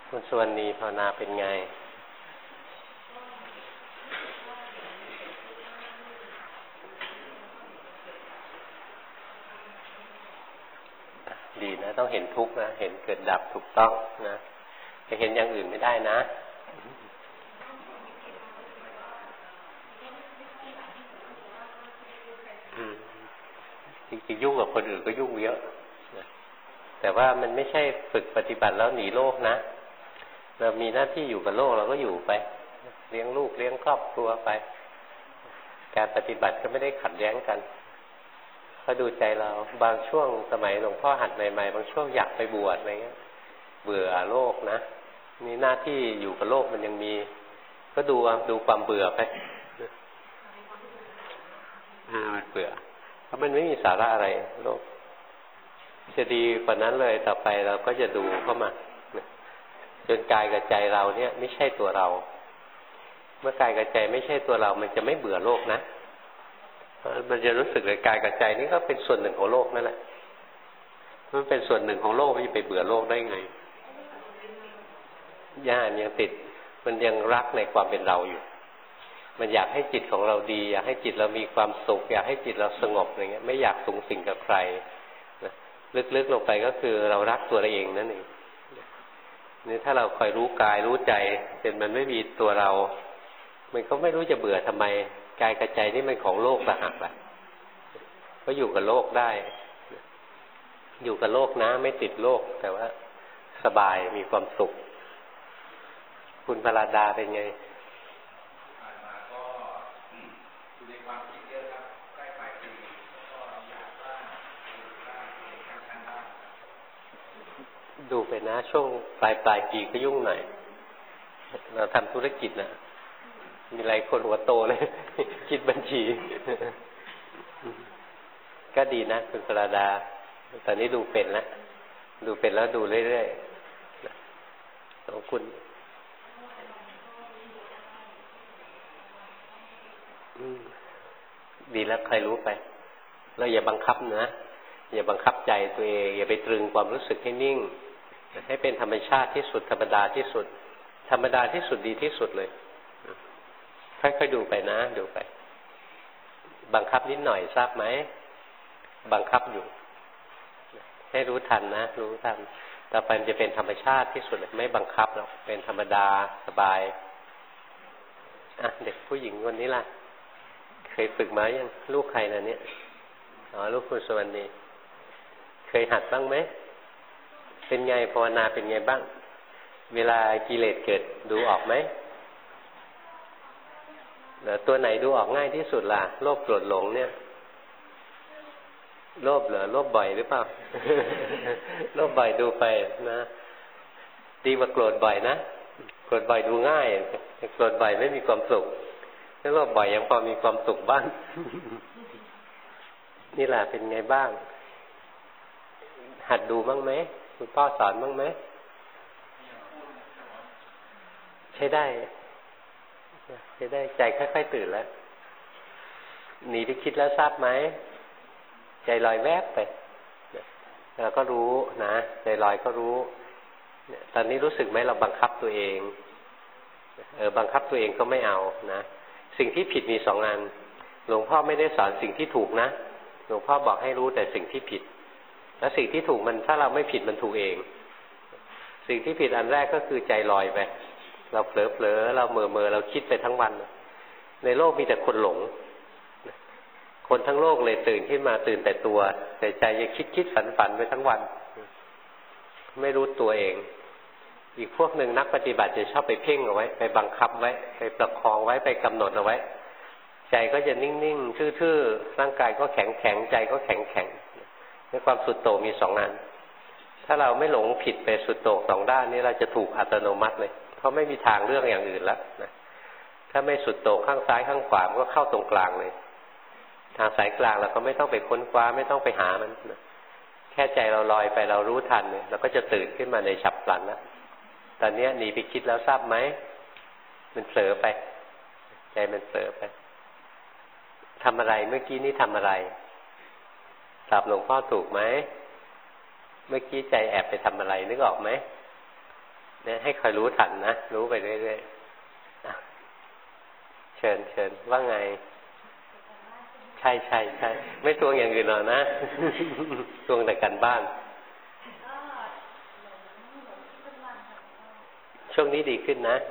คุณสุวรรณีภาวนาเป็นไงดีนะต้องเห็นทุกข์นะเห็นเกิดดับถูกต้องนะจะเห็นอย่างอื่นไม่ได้นะจริงๆยุ่งกับคนอื่นก็ยุ่งเยอะนะแต่ว่ามันไม่ใช่ฝึกปฏิบัติแล้วหนีโลกนะเรามีหน้าที่อยู่กับโลกเราก็อยู่ไปเลี้ยงลูกเลี้ยงครอบครัวไปการปฏิบัติก็ไม่ได้ขัดแย้งกันก็ดูใจเราบางช่วงสมัยหลวงพ่อหัดใหม่ๆบางช่วงอยากไปบวชอะไรเงี้ยเบื่อโลกนะมีหน้าที่อยู่กับโลกมันยังมีก็ดูความเบื่อไปมันเบื่อเพราะมันไม่มีสาระอะไรโลกจะดีกว่านั้นเลยต่อไปเราก็จะดูเข้ามาจนกายกับใจเราเนี่ยไม่ใช่ตัวเราเมื่อกายกับใจไม่ใช่ตัวเรามันจะไม่เบื่อโลกนะมันจะรู้สึกเลยกายกับใจนี่ก็เป็นส่วนหนึ่งของโลกนั่นแหละมันเป็นส่วนหนึ่งของโลกจะไปเบื่อโลกได้ไงย่านยังติดมันยังรักในความเป็นเราอยู่มันอยากให้จิตของเราดีอยากให้จิตเรามีความสุขอยากให้จิตเราสงบอะไรเงี้ยไม่อยากสูงสิงกับใครนะลึกๆลงไปก็คือเรารักตัวเราเองนั่นเองนี่ถ้าเราคอยรู้กายรู้ใจเป็นมันไม่มีตัวเรามันก็ไม่รู้จะเบื่อทำไมกายกับใจนี่มันของโลกต่างหากแหละก็อยู่กับโลกได้อยู่กับโลกนะไม่ติดโลกแต่ว่าสบายมีความสุขคุณพราดาเป็นไงดูไปนะช่วงปลายปีก็ยุ่งหน่อยเราทำธุรกิจนะมีหลายคนหัวโตเลยคิดบัญชีก็ดีนะคุณพราดาตอนนี้ดูเป็นแล้วดูเป็นแล้วดูเรื่อยๆของคุณดีแล้วใครรู้ไปแล้วอย่าบังคับนะอย่าบังคับใจตัวเองอย่าไปตรึงความรู้สึกให้นิ่งให้เป็นธรรมชาติที่สุดธรรมดาที่สุดธรรมดาที่สุดดีที่สุดเลยค่อยๆดูไปนะดูไปบังคับนิดหน่อยทราบไหมบังคับอยู่ให้รู้ทันนะรู้ทันต่อไปมันจะเป็นธรรมชาติที่สุดไม่บังคับหรอกเป็นธรรมดาสบายเด็กผู้หญิงคนนี้ล่ะเคยฝึกมายังลูกใครนะเนี่ยลูกคุณสวรรณีเคยหัดบ้างไหมเป็นไงภาวนาเป็นไงบ้างเวลากิเลสเกิดดูออกไหมตัวไหนดูออกง่ายที่สุดล่ะโลภโกรธหลงเนี่ยโลภเหรอโลภบ่อยหรือเปล่า โลภบ่อยดูไปนะดีกว่าโกรธบ่อยนะโกรธบ่อยดูง่ายโกรธบ่อยไม่มีความสุขถ้าโลภบ่อยยังพอมีความสุขบ้าง นี่แหละเป็นไงบ้างหัดดูบ้างไหมคุณพ่อสอนบ้างไหมใช้ได้ใจค่อยๆตื่นแล้วหนีไปคิดแล้วทราบไหมใจลอยแวบไปเราก็รู้นะใจลอยก็รู้ตอนนี้รู้สึกไหมเราบังคับตัวเองบังคับตัวเองก็ไม่เอานะสิ่งที่ผิดมี2 อันหลวงพ่อไม่ได้สอนสิ่งที่ถูกนะหลวงพ่อบอกให้รู้แต่สิ่งที่ผิดแล้วสิ่งที่ถูกมันถ้าเราไม่ผิดมันถูกเองสิ่งที่ผิดอันแรกก็คือใจลอยไปเราเผลอเราเม่อเราคิดไปทั้งวันในโลกมีแต่คนหลงคนทั้งโลกเลยตื่นขึ้นมาตื่นแต่ตัวแต่ใจยังคิดฝันไปทั้งวันไม่รู้ตัวเองอีกพวกหนึ่งนักปฏิบัติจะชอบไปเพ่งเอาไว้ไปบังคับไว้ไปประคองไว้ไปกำหนดเอาไว้ใจก็จะนิ่งๆทื่อๆร่างกายก็แข็งใจก็แข็งในความสุดโต่งมี2 อันถ้าเราไม่หลงผิดไปสุดโต่ง2 ด้านนี้เราจะถูกอัตโนมัติเลยเพราะไม่มีทางเรื่องอย่างอื่นแล้วนะถ้าไม่สุดโต่งข้างซ้ายข้างขวาก็เข้าตรงกลางเลยทางสายกลางเราก็ไม่ต้องไปค้นคว้าไม่ต้องไปหามันนะแค่ใจเราลอยไปเรารู้ทันเนี่ยเราก็จะตื่นขึ้นมาในฉับพลันแล้วตอนนี้หนีไปคิดแล้วทราบไหมมันเผลอไปใจมันเผลอไปทำอะไรเมื่อกี้นี้ทำอะไรตอบหลวงพ่อถูกไหมเมื่อกี้ใจแอบไปทำอะไรนึกออกไหมเนี่ยให้คอยรู้ทันนะรู้ไปเรื่อยๆเชิญว่าไงใช่ไม่ทวงอย่างอื่นหรอกนะทวงแต่กันบ้านช่วงนี้ดีขึ้นนะ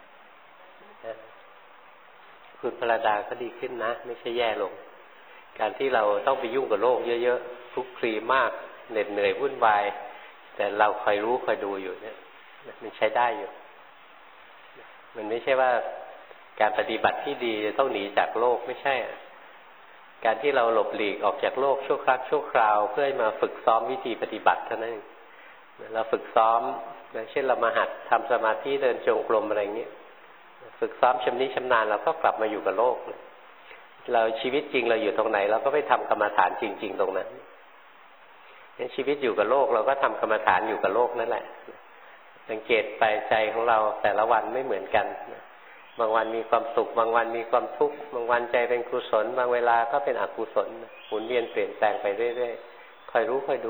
คุณพระดาก็ดีขึ้นนะไม่ใช่แย่ลงการที่เราต้องไปยุ่งกับโลกเยอะๆทุกข์ทรมากเหน็ดเหนื่อยวุ่นวายแต่เราคอยรู้คอยดูอยู่เนี่ยมันใช้ได้อยู่มันไม่ใช่ว่าการปฏิบัติที่ดีจะต้องหนีจากโลกไม่ใช่การที่เราหลบหลีกออกจากโลกชั่วครั้งชั่วคราวเพื่อมาฝึกซ้อมวิธีปฏิบัติเท่านั้นเองเราฝึกซ้อมเช่นเรามาหัดทำสมาธิเดินจงกรมอะไรเงี้ยฝึกซ้อมชำนิชำนาญเราก็กลับมาอยู่กับโลกเราชีวิตจริงเราอยู่ตรงไหนเราก็ไปทำกรรมฐานจริงๆตรงนั้นงั้นชีวิตอยู่กับโลกเราก็ทำกรรมฐานอยู่กับโลกนั่นแหละสังเกตไปใจของเราแต่ละวันไม่เหมือนกันบางวันมีความสุขบางวันมีความทุกข์บางวันใจเป็นกุศลบางเวลาก็เป็นอกุศลหมุนเวียนเปลี่ยนแปลงไปเรื่อยๆคอยรู้คอยดู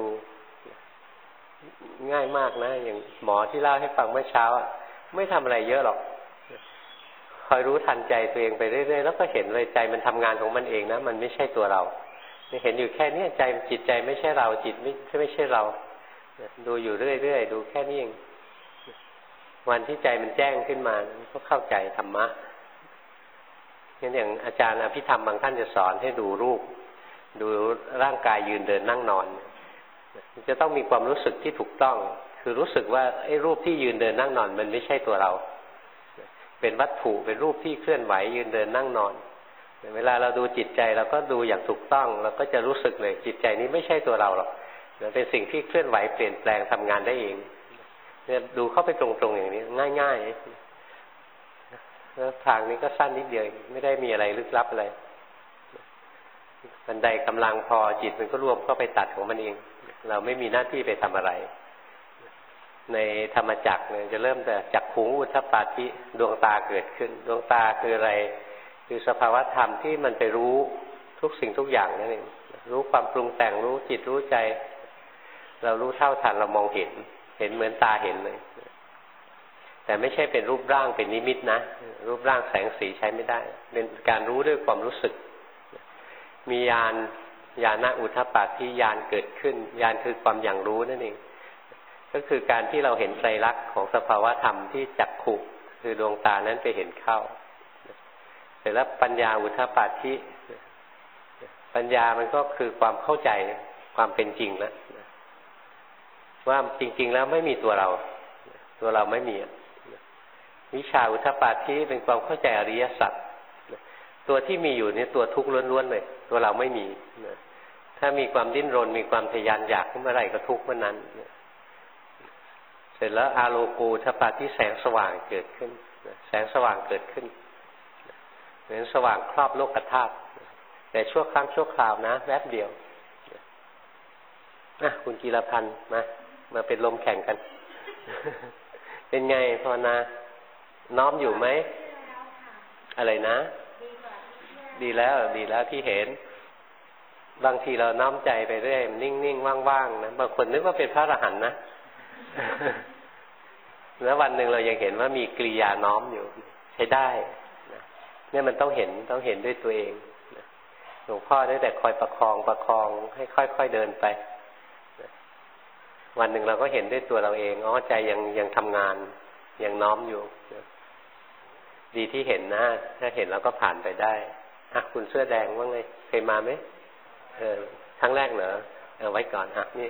ง่ายมากนะอย่างหมอที่เล่าให้ฟังเมื่อเช้าไม่ทำอะไรเยอะหรอกคอยรู้ทันใจตัวเองไปเรื่อยๆแล้วก็เห็นเลยใจมันทำงานของมันเองนะมันไม่ใช่ตัวเราเห็นอยู่แค่นี้ใจจิตใจไม่ใช่เราจิตไม่ใช่เราดูอยู่เรื่อยๆดูแค่นี้เองวันที่ใจมันแจ้งขึ้นมาก็เข้าใจธรรมะงั้นอย่างอาจารย์อภิธรรมบางท่านจะสอนให้ดูรูปดูร่างกายยืนเดินนั่งนอนจะต้องมีความรู้สึกที่ถูกต้องคือรู้สึกว่าไอ้รูปที่ยืนเดินนั่งนอนมันไม่ใช่ตัวเราเป็นวัตถุเป็นรูปที่เคลื่อนไหวยืนเดินนั่งนอนเวลาเราดูจิตใจเราก็ดูอย่างถูกต้องเราก็จะรู้สึกเลยจิตใจนี้ไม่ใช่ตัวเราหรอกเป็นสิ่งที่เคลื่อนไหวเปลี่ยนแปลงทำงานได้เองเนี่ยดูเข้าไปตรงๆอย่างนี้ง่ายๆแล้วทางนี้ก็สั้นนิดเดียวไม่ได้มีอะไรลึกลับอะไรบันไดกำลังพอจิตมันก็รวมเข้าไปตัดของมันเองเราไม่มีหน้าที่ไปทำอะไรในธรรมจักรเนี่ยจะเริ่มแต่จักขุงอุทธัปปาธิดวงตาเกิดขึ้นดวงตาคืออะไรคือสภาวะธรรมที่มันไปรู้ทุกสิ่งทุกอย่างนั่นเองรู้ความปรุงแต่งรู้จิตรู้ใจเรารู้เท่าทันเรามองเห็นเหมือนตาเห็นเลยแต่ไม่ใช่เป็นรูปร่างเป็นนิมิตนะรูปร่างแสงสีใช้ไม่ได้เป็นการรู้ด้วยความรู้สึกมีญาณอุทธัปปาธิญาณเกิดขึ้นญาณคือความอย่างรู้นั่นเองก็คือการที่เราเห็นไตรลักษณ์ของสภาวะธรรมที่จักขุคือดวงตานั้นไปเห็นเข้าเสร็จแล้วปัญญาอุทธัปปาธิปัญญามันก็คือความเข้าใจความเป็นจริงแล้วว่าจริงๆแล้วไม่มีตัวเราไม่มีวิชาอุทธัปปาธิเป็นความเข้าใจอริยสัจตัวที่มีอยู่นี่ตัวทุกข์ล้วนๆเลยตัวเราไม่มีถ้ามีความดิ้นรนมีความทะยานอยากเมื่อไหร่ก็ทุกข์เมื่อนั้นเสร็จแล้วอาโลกูอุทธัปปาธิแสงสว่างเกิดขึ้นแสงสว่างเกิดขึ้นเหมือนสว่างครอบโลกธาตุแต่ชั่วครั้งชั่วคราวนะแวบเดียวคุณกีรพันธ์มาเป็นลมแข่งกัน เป็นไงภาวนาน้อมอยู่ไหมอะไรนะดีแล้วที่เห็นบางทีเราน้อมใจไปเรื่อยนิ่งๆว่างๆนะบางคนนึกว่าเป็นพระอรหันต์นะ แล้ววันหนึ่งเรายังเห็นว่ามีกริยาน้อมอยู่ใช้ได้เนี่ยมันต้องเห็นด้วยตัวเองหลวงพ่อได้แต่คอยประคองให้ค่อยๆเดินไปวันหนึ่งเราก็เห็นด้วยตัวเราเองใจยังทำงานยังน้อมอยู่ดีที่เห็นนะถ้าเห็นแล้วก็ผ่านไปได้คุณเสื้อแดงว่าไงเคยมาไหมครั้งแรกเหรอไว้ก่อนนี่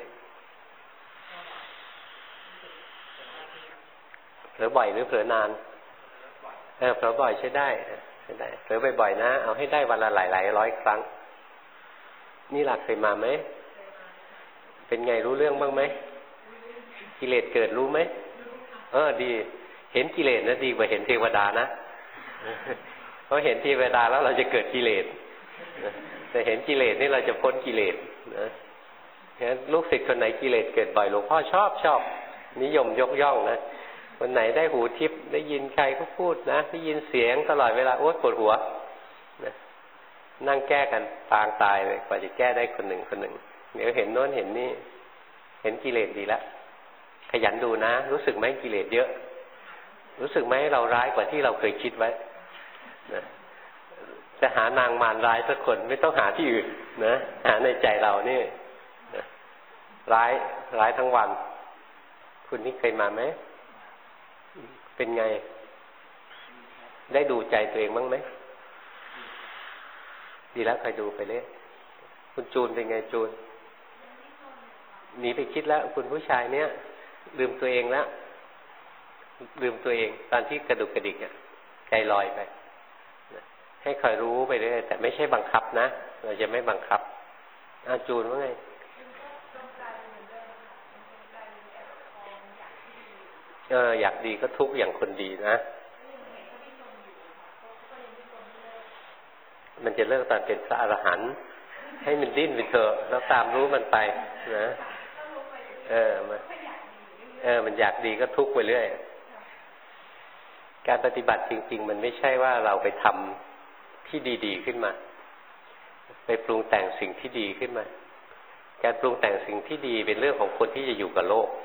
เผลอบ่อยหรือเผลอนานเผลอบ่อยใช้ได้เผลอบ่อยๆนะเอาให้ได้วันละหลายร้อยครั้งนี่หลักเคยมาไหมเป็นไงรู้เรื่องบ้างไหมกิเลสเกิดรู้ไหมดีเห็นกิเลสนะดีกว่าเห็นเทวดานะเพราะเห็นเทวดาแล้วเราจะเกิดกิเลสแต่เห็นกิเลสนี่เราจะพ้นกิเลสนะงั้นลูกศิษย์คนไหนกิเลสเกิดบ่อยหลวงพ่อชอบนิยมยกย่องนะคนไหนได้หูทิพย์ได้ยินใครก็พูดนะได้ยินเสียงตลอดเวลาโอ๊ยปวดหัวนะนั่งแก้กันปางตายเลยกว่าจะแก้ได้คนหนึ่งเดี๋ยวเห็นโน้นเห็นนี่เห็นกิเลสดีแล้วขยันดูนะรู้สึกไหมกิเลสเยอะรู้สึกไหมเราร้ายกว่าที่เราเคยคิดไว้นะจะหานางมารร้ายสักคนไม่ต้องหาที่อื่นนะหาในใจเรานี่นะร้ายทั้งวันคุณนี่เคยมาไหมเป็นไงได้ดูใจตัวเองบ้างไหมดีแล้วคอยดูไปเลยคุณจูนเป็นไงจูนหนีไปคิดแล้วคุณผู้ชายเนี้ยลืมตัวเองแล้วลืมตัวเองตอนที่กระดุกกระดิกใจลอยไปให้คอยรู้ไปเรื่อยแต่ไม่ใช่บังคับนะเราจะไม่บังคับจูนว่าไงอยากดีก็ทุกข์อย่างคนดีนะมันจะเลิกตอนเป็นพระอรหันต์ให้มันดิ้นไปเถอะแล้วตามรู้มันไปนะมันอยากดีก็ทุกข์ไปเรื่อยการปฏิบัติจริงๆมันไม่ใช่ว่าเราไปทำที่ดีๆขึ้นมาไปปรุงแต่งสิ่งที่ดีขึ้นมาการปรุงแต่งสิ่งที่ดีเป็นเรื่องของคนที่จะอยู่กับโลก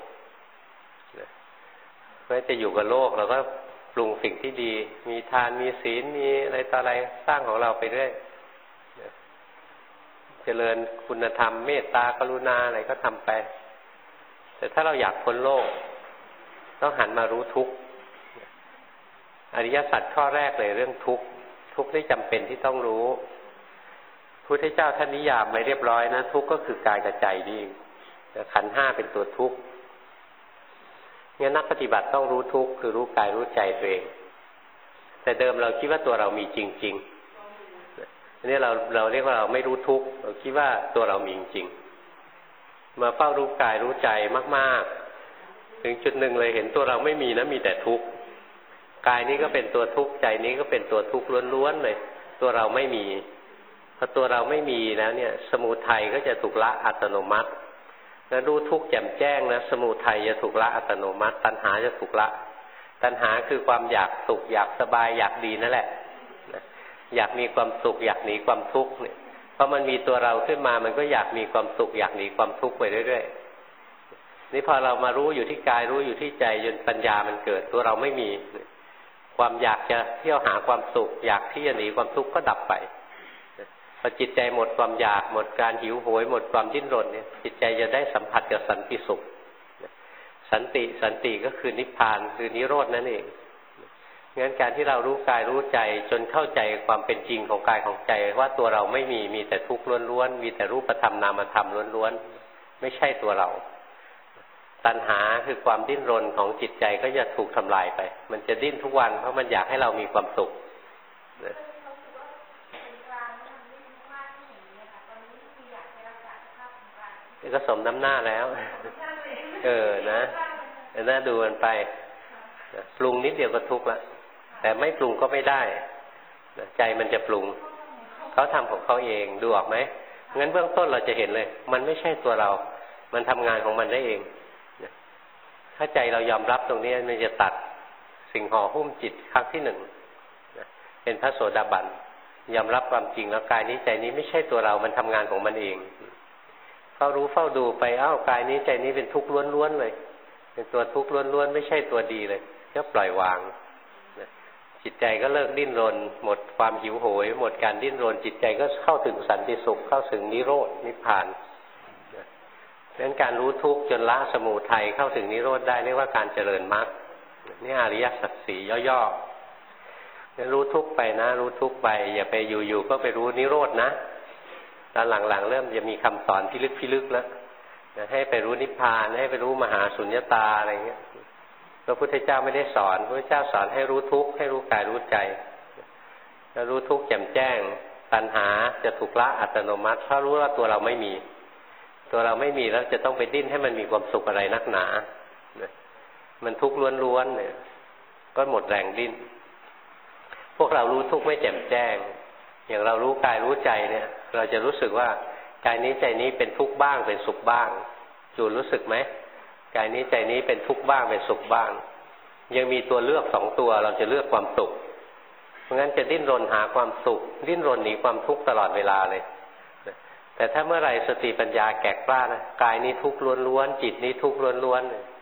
เพื่อจะอยู่กับโลกเราก็ปรุงสิ่งที่ดีมีทานมีศีลมีอะไรต่ออะไรสร้างของเราไปเรื่อยเจริญคุณธรรมเมตตากรุณาอะไรก็ทำไปแต่ถ้าเราอยากพ้นโลกต้องหันมารู้ทุกข์อริยสัจข้อแรกเลยเรื่องทุกข์ที่จำเป็นที่ต้องรู้พระพุทธเจ้าท่านนิยามไว้เรียบร้อยนะทุกข์ก็คือกายกับใจนี่ขันธ์ห้าเป็นตัวทุกข์งั้นนักปฏิบัติต้องรู้ทุกข์คือรู้กายรู้ใจตัวเองแต่เดิมเราคิดว่าตัวเรามีจริงๆอันนี้เราเรียกว่าเราไม่รู้ทุกข์เราคิดว่าตัวเรามีจริงมาเฝ้ารู้กายรู้ใจมากๆถึงจุดหนึ่งเลยเห็นตัวเราไม่มีนะมีแต่ทุกข์กายนี้ก็เป็นตัวทุกข์ใจนี้ก็เป็นตัวทุกข์ล้วนๆเลยตัวเราไม่มีพอตัวเราไม่มีแล้วเนี่ยสมุทัยก็จะถูกละอัตโนมัติแล้วรู้ทุกข์แจ่มแจ้งนะสมุทัยจะถูกละอัตโนมัติตัณหาจะถูกละตัณหาคือความอยากสุขอยากสบายอยากดีนั่นแหละอยากมีความสุขอยากหนีความทุกข์เนี่ยเพราะมันมีตัวเราขึ้นมามันก็อยากมีความสุขอยากหนีความทุกข์ไปเรื่อยๆนี่พอเรามารู้อยู่ที่กายรู้อยู่ที่ใจจนปัญญามันเกิดตัวเราไม่มีความอยากจะเที่ยวหาความสุขอยากที่จะหนีความทุกข์ก็ดับไปพอจิตใจหมดความอยากหมดการหิวโหยหมดความดิ้นรนเนี่ยจิตใจจะได้สัมผัสกับสันติสุขสันติก็คือนิพพานคือนิโรธนั่นเองงั้นการที่เรารู้กายรู้ใจจนเข้าใจความเป็นจริงของกายของใจว่าตัวเราไม่มีแต่ทุกข์ล้วนๆมีแต่รูปธรรมนามธรรมล้วนๆไม่ใช่ตัวเราตัณหาคือความดิ้นรนของจิตใจก็จะถูกทำลายไปมันจะดิ้นทุกวันเพราะมันอยากให้เรามีความสุขก็สมน้ำหน้าแล้วนะน่าดูมันไปปรุงนิดเดียวก็ทุกข์ละแต่ไม่ปรุงก็ไม่ได้ใจมันจะปรุงเขาทำของเขาเองดูออกไหมงั้นเบื้องต้นเราจะเห็นเลยมันไม่ใช่ตัวเรามันทำงานของมันได้เองถ้าใจเรายอมรับตรงนี้มันจะตัดสิ่งห่อหุ้มจิตครั้งที่หนึ่งเป็นพระโสดาบันยอมรับความจริงแล้วกายนี้ใจนี้ไม่ใช่ตัวเรามันทำงานของมันเองเฝ้ารู้เฝ้าดูไปกายนี้ใจนี้เป็นทุกข์ล้วนๆเลยเป็นตัวทุกข์ล้วนๆไม่ใช่ตัวดีเลยก็ปล่อยวางจิตใจก็เลิกดิ้นรนหมดความหิวโหยหมดการดิ้นรนจิตใจก็เข้าถึงสันติสุขเข้าถึงนิโรธนิพพานดังนั้นการรู้ทุกข์จนละสมุทัยเข้าถึงนิโรธได้เรียกว่าการเจริญมรรคนี่อริยสัจสี่ย่อๆรู้ทุกข์ไปนะรู้ทุกข์ไปอย่าไปอยู่ๆก็ไปรู้นิโรธนะตอนหลังๆเริ่มจะมีคำสอนพิลึกแล้วให้ไปรู้นิพพานให้ไปรู้มหาสุญญตาอะไรเงี้ยพระพุทธเจ้าไม่ได้สอนพระพุทธเจ้าสอนให้รู้ทุกข์ให้รู้กายรู้ใจแล้วรู้ทุกข์แจ่มแจ้งตัณหาจะถูกละอัตโนมัติเพราะรู้ว่าตัวเราไม่มีแล้วจะต้องไปดิ้นให้มันมีความสุขอะไรนักหนามันทุกข์ล้วนๆเนี่ยก็หมดแรงดิ้นพวกเรารู้ทุกข์ไม่แจ่มแจ้งอย่างเรารู้กายรู้ใจเนี่ยเราจะรู้สึกว่ากายนี้ใจนี้เป็นทุกข์บ้างเป็นสุขบ้างจูนรู้สึกไหมกายนี้ใจนี้เป็นทุกข์บ้างเป็นสุขบ้างยังมีตัวเลือกสองตัวเราจะเลือกความสุขเพราะงั้นจะดิ้นรนหาความสุขดิ้นรนหนีความทุกข์ตลอดเวลาเลยแต่ถ้าเมื่อไรสติปัญญาแก่กล้านะกายนี้ทุกข์ล้วนๆจิตนี้ทุกข์ล้วน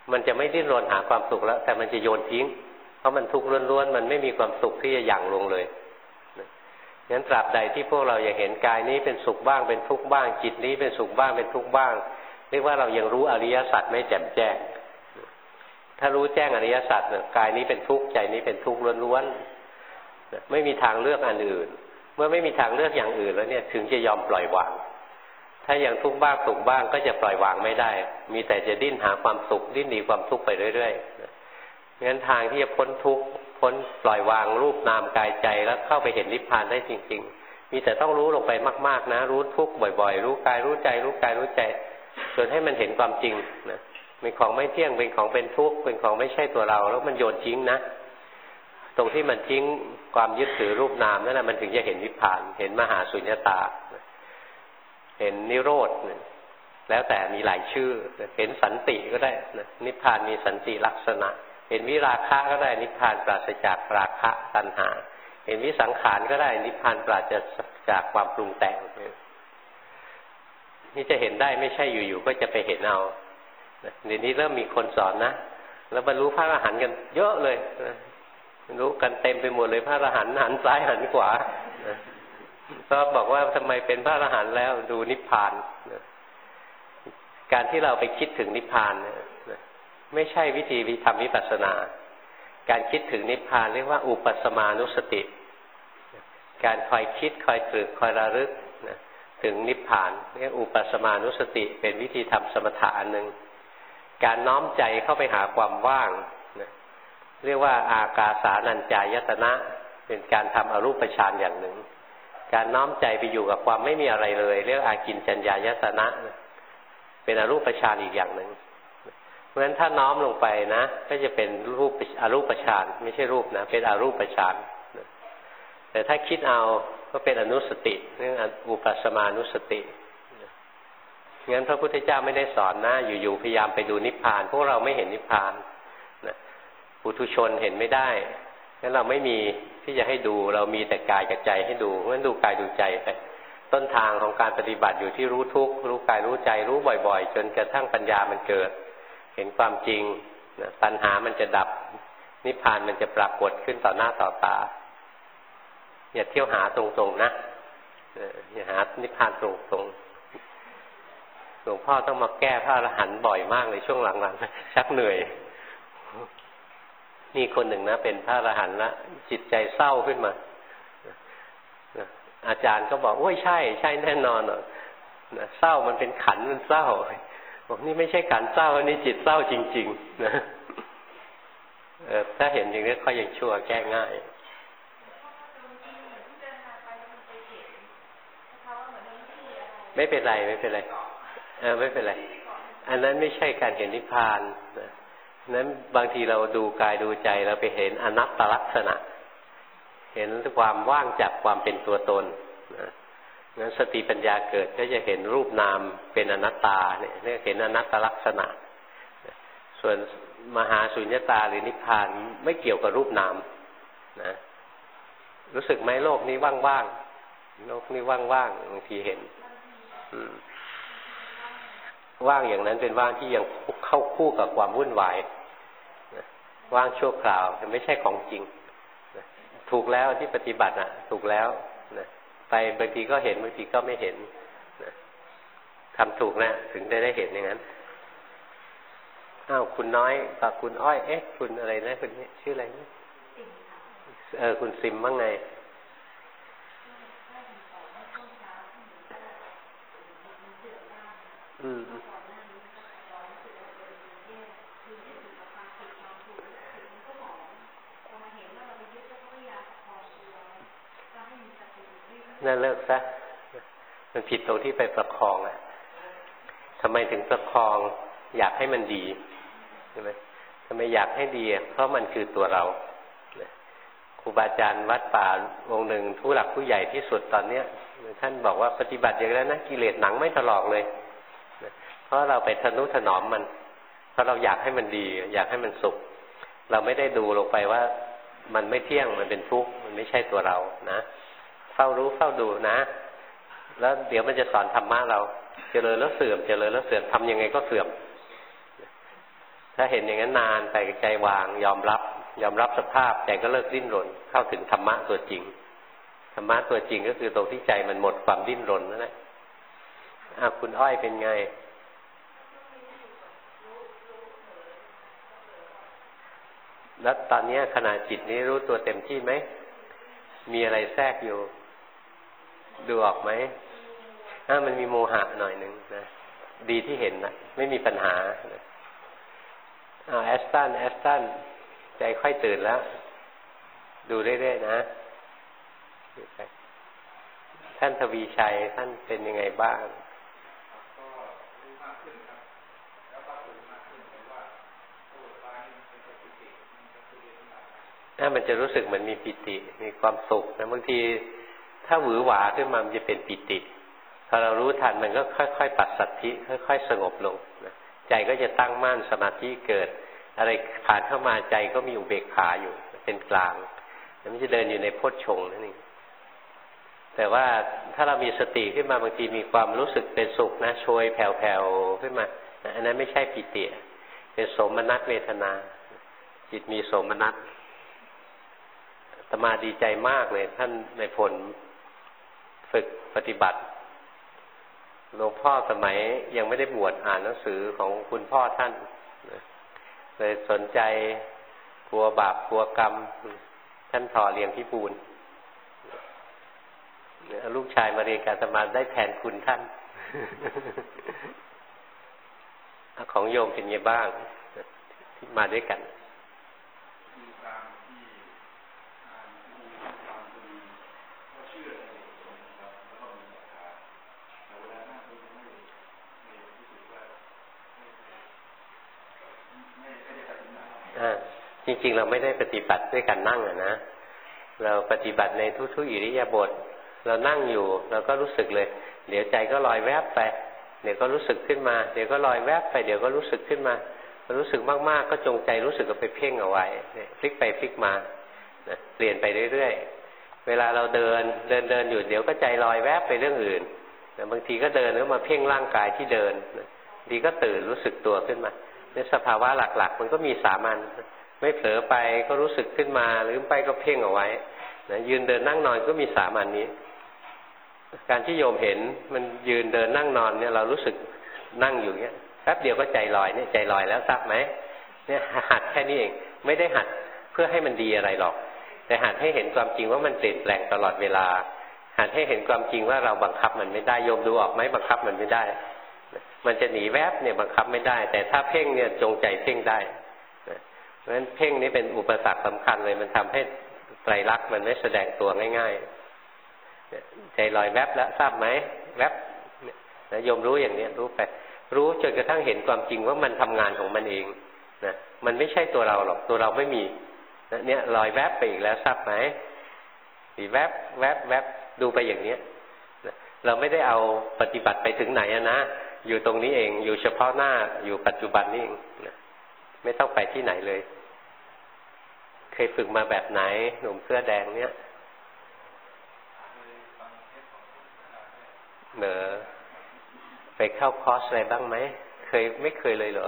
มันจะไม่ดิ้นรนหาความสุขแล้วแต่มันจะโยนทิ้งเพราะมันทุกข์ล้วนๆมันไม่มีความสุขที่จะหยั่งลงเลยงั้นตราบใดที่พวกเรายังเห็นกายนี้เป็นสุขบ้างเป็นทุกข์บ้างจิตนี้เป็นสุขบ้างเป็นทุกข์บ้างเรียกว่าเรายังรู้อริยสัจไม่แจ่มแจ้งถ้ารู้แจ้งอริยสัจกายนี้เป็นทุกข์ใจนี้เป็นทุกข์ล้วนๆไม่มีทางเลือกอันอื่นเมื่อไม่มีทางเลือกอย่างอื่นแล้วเนี่ยถึงจะยอมปล่อยวางถ้ายังทุกข์บ้างสุขบ้างก็จะปล่อยวางไม่ได้มีแต่จะดิ้นหาความสุขดิ้นหนีความทุกข์ไปเรื่อยๆงั้นทางที่จะพ้นทุกข์พ้นปล่อยวางรูปนามกายใจแล้วเข้าไปเห็นนิพพานได้จริงๆมีแต่ต้องรู้ลงไปมากๆนะรู้ทุกข์บ่อยๆรู้กายรู้ใจรู้กายรู้ใจจนให้มันเห็นความจริงนะเป็นของไม่เที่ยงเป็นของเป็นทุกข์เป็นของไม่ใช่ตัวเราแล้วมันโยนทิ้งนะตรงที่มันทิ้งความยึดถือรูปนามนั่นแหละมันถึงจะเห็นนิพพานเห็นมหาสุญญตาเห็นนิโรธแล้วแต่มีหลายชื่อเห็นสันติก็ได้นิพพานมีสันติลักษณะเห็นวิราคะก็ได้นิพพานปราศจากราคะตัณหาเห็นวิสังขารก็ได้นิพพานปราศจากความปรุงแต่งนี่จะเห็นได้ไม่ใช่อยู่ๆก็จะไปเห็นเอาเดี๋ยวนี้เริ่มมีคนสอนนะแล้วบรรลุพระอรหันต์กันเยอะเลยรู้กันเต็มไปหมดเลยพระอรหันต์หันซ้ายหันขวาก็บอกว่าทำไมเป็นพระอรหันต์แล้วดูนิพพานการที่เราไปคิดถึงนิพพานไม่ใช่วิธีทำวิปัสสนาการคิดถึงนิพพานเรียกว่าอุปัสมานุสติการคอยคิดคอยตรึกคอยระลึกถึงนิพพานเรียกอุปัสมานุสติเป็นวิธีทำสมถะอันหนึ่งการน้อมใจเข้าไปหาความว่างเรียกว่าอากาสานัญจายตนะเป็นการทำอรูปฌานอย่างหนึ่งการน้อมใจไปอยู่กับความไม่มีอะไรเลยเรียกอากิญจัญญายตนะเป็นอรูปฌานอีกอย่างหนึ่งเพราะฉะนั้นถ้าน้อมลงไปนะก็จะเป็นรูปอรูปฌานไม่ใช่รูปนะเป็นอรูปฌานแต่ถ้าคิดเอาก็เป็นอนุสติเรื่องอุปัสมานุสติงั้นพระพุทธเจ้าไม่ได้สอนนะอยู่ๆพยายามไปดูนิพพานพวกเราไม่เห็นนิพพานปุถุชนเห็นไม่ได้งั้นเราไม่มีที่จะให้ดูเรามีแต่กายกับใจให้ดูงั้นดูกายดูใจไปต้นทางของการปฏิบัติอยู่ที่รู้ทุกข์รู้กายรู้ใจรู้บ่อยๆจนกระทั่งปัญญามันเกิดเห็นความจริงตัณหามันจะดับนิพพานมันจะปรากฏขึ้นต่อหน้าต่อตาอย่าเที่ยวหาตรงๆนะอย่าหานิพพานตรงๆหลวงพ่อต้องมาแก้พระอรหันต์บ่อยมากในช่วงหลังๆชักเหนื่อยนี่คนหนึ่งนะเป็นพระอรหันต์ละจิตใจเศร้าขึ้นมาอาจารย์ก็บอกโอ้ยใช่แน่นอนเศร้ามันเป็นขันมันเศร้าบอกนี่ไม่ใช่ขันเศร้าอันนี้จิตเศร้าจริงๆนะถ้าเห็นอย่างนี้ก็ยังชั่วแก้ง่ายไม่เป็นไรไม่เป็นไรไม่เป็นไรอันนั้นไม่ใช่การเห็นนิพพานนั้นบางทีเราดูกายดูใจเราไปเห็นอนัตตลักษณะเห็นความว่างจากความเป็นตัวตนงั้นสติปัญญาเกิดก็จะเห็นรูปนามเป็นอนัตตาเนี่ยเรียกเห็นอนัตตลักษณะส่วนมหาสุญญตาหรือนิพพานไม่เกี่ยวกับรูปนามนะรู้สึกไหมโลกนี้ว่างๆโลกนี้ว่างๆบางทีเห็นว่างอย่างนั้นเป็นว่างที่ยังเข้าคู่กับความวุ่นวายว่างชั่วคราวแต่ไม่ใช่ของจริงถูกแล้วที่ปฏิบัติถูกแล้วไปบางทีก็เห็นบางทีก็ไม่เห็นทำถูกนะถึงได้เห็นอย่างนั้นอ้าวคุณน้อยกับคุณอ้อยคุณอะไรนะคุณนี้ชื่ออะไรนะคุณซิมว่าไงน่าเลิกซะมันผิดตรงที่ไปประคองทำไมถึงประคองอยากให้มันดีใช่ไหมทำไมอยากให้ดีเพราะมันคือตัวเราครูบาอาจารย์วัดป่าองค์หนึ่งผู้หลักผู้ใหญ่ที่สุดตอนเนี้ยท่านบอกว่าปฏิบัติอย่างนั้นนะกิเลสหนังไม่ถลอกเลยเพราะเราไปทนุถนอมมันเพราะเราอยากให้มันดีอยากให้มันสุขเราไม่ได้ดูลงไปว่ามันไม่เที่ยงมันเป็นทุกข์มันไม่ใช่ตัวเรานะเฝ้ารู้เฝ้าดูนะแล้วเดี๋ยวมันจะสอนธรรมะเราเจริญแล้วเสื่อมเจริญแล้วเสื่อมทำยังไงก็เสื่อมถ้าเห็นอย่างนั้นนานไปใจวางยอมรับสภาพใจก็เลิกดิ้นรนเข้าถึงธรรมะตัวจริงธรรมะตัวจริงก็คือตรงที่ใจมันหมดความดิ้นรนนั่นแหละคุณอ้อยเป็นไงแล้วตอนนี้ขณะจิตนี้รู้ตัวเต็มที่ไหมมีอะไรแทรกอยู่ดูออกไหมมันมีโมหะหน่อยนึงนะดีที่เห็นนะไม่มีปัญหาแอสตันใจค่อยตื่นแล้วดูเรื่อยๆนะท่านทวีชัยท่านเป็นยังไงบ้างมันจะรู้สึกเหมือนมีปิติมีความสุขนะบางทีถ้าหวือหวาขึ้นมามันจะเป็นปิติพอเรารู้ทันมันก็ค่อยๆปัสสัทธิค่อยๆสงบลงนะใจก็จะตั้งมั่นสมาธิเกิดอะไรผ่านเข้ามาใจก็มีอุเบกขาอยู่เป็นกลางมันจะเดินอยู่ในโพชฌงค์นั่นเองแต่ว่าถ้าเรามีสติขึ้นมาบางทีมีความรู้สึกเป็นสุขนะโชยแผ่วๆขึ้นมาอันนั้นไม่ใช่ปิติเป็นโสมนัสเวทนาจิตมีโสมนัสอาตมาดีใจมากเลยท่านในผลฝึกปฏิบัติหลวงพ่อสมัยยังไม่ได้บวชอ่านหนังสือของคุณพ่อท่านเลยสนใจกลัวบาปกลัวกรรมท่านถอเรียงพิบูลลูกชายมาเรียนอาตมาได้แทนคุณท่านของโยมเป็นไงบ้างที่มาด้วยกันจริงๆเราไม่ได้ปฏิบัติด้วยการนั่งนะเราปฏิบัติในทุกๆอิริยาบถเรานั่งอยู่เราก็รู้สึกเลยเดี๋ยวใจก็ลอยแวบไปเดี๋ยวก็รู้สึกขึ้นมาเดี๋ยวก็ลอยแวบไปเดี๋ยวก็รู้สึกขึ้นมารู้สึกมากๆก็จงใจรู้สึกก็ไปเพ่งเอาไว้พลิกไปพลิกมาเปลี่ยนไปเรื่อยๆเวลาเราเดินอยู่เดี๋ยวก็ใจลอยแวบไปเรื่องอื่นบางทีก็เดินแล้วมาเพ่งร่างกายที่เดินดีก็ตื่นรู้สึกตัวขึ้นมาในสภาวะหลักๆมันก็มีสามัญไม่เผลอไปก็รู้สึกขึ้นมาหรือไปก็เพ่งเอาไว้ยืนเดินนั่งนอนก็มีสามัญนี้การที่โยมเห็นมันยืนเดินนั่งนอนเนี่ยเรารู้สึกนั่งอยู่เนี้ยแป๊บเดียวก็ใจลอยเนี่ยใจลอยแล้วทราบไหมเนี่ยหัดแค่นี้เองไม่ได้หัดเพื่อให้มันดีอะไรหรอกแต่หัดให้เห็นความจริงว่ามันเปลี่ยนแปลงตลอดเวลาหัดให้เห็นความจริงว่าเราบังคับมันไม่ได้โยมดูออกไหมบังคับมันไม่ได้มันจะหนีแวบเนี่ยบังคับไม่ได้แต่ถ้าเพ่งเนี่ยจงใจเพ่งได้เพราะฉะนั้นเพ่งนี้เป็นอุปสรรคสำคัญเลยมันทำให้ไตรลักษณ์มันไม่แสดงตัวง่ายๆใจลอยแวบแล้วทราบไหมแวบนะโยมรู้อย่างนี้รู้ไปรู้จนกระทั่งเห็นความจริงว่ามันทำงานของมันเองนะมันไม่ใช่ตัวเราหรอกตัวเราไม่มีนะเนี่ยลอยแวบไปอีกแล้วทราบไหมสีแวบแวบแวบดูไปอย่างนี้นะเราไม่ได้เอาปฏิบัติไปถึงไหนนะอยู่ตรงนี้เองอยู่เฉพาะหน้าอยู่ปัจจุบันนี่เองนะไม่ต้องไปที่ไหนเลยเคยฝึกมาแบบไหนหนุ่มเสื้อแดงเนี่ยเหรอไปเข้าคอร์สอะไรบ้างไหมไม่เคยเลยเหรอ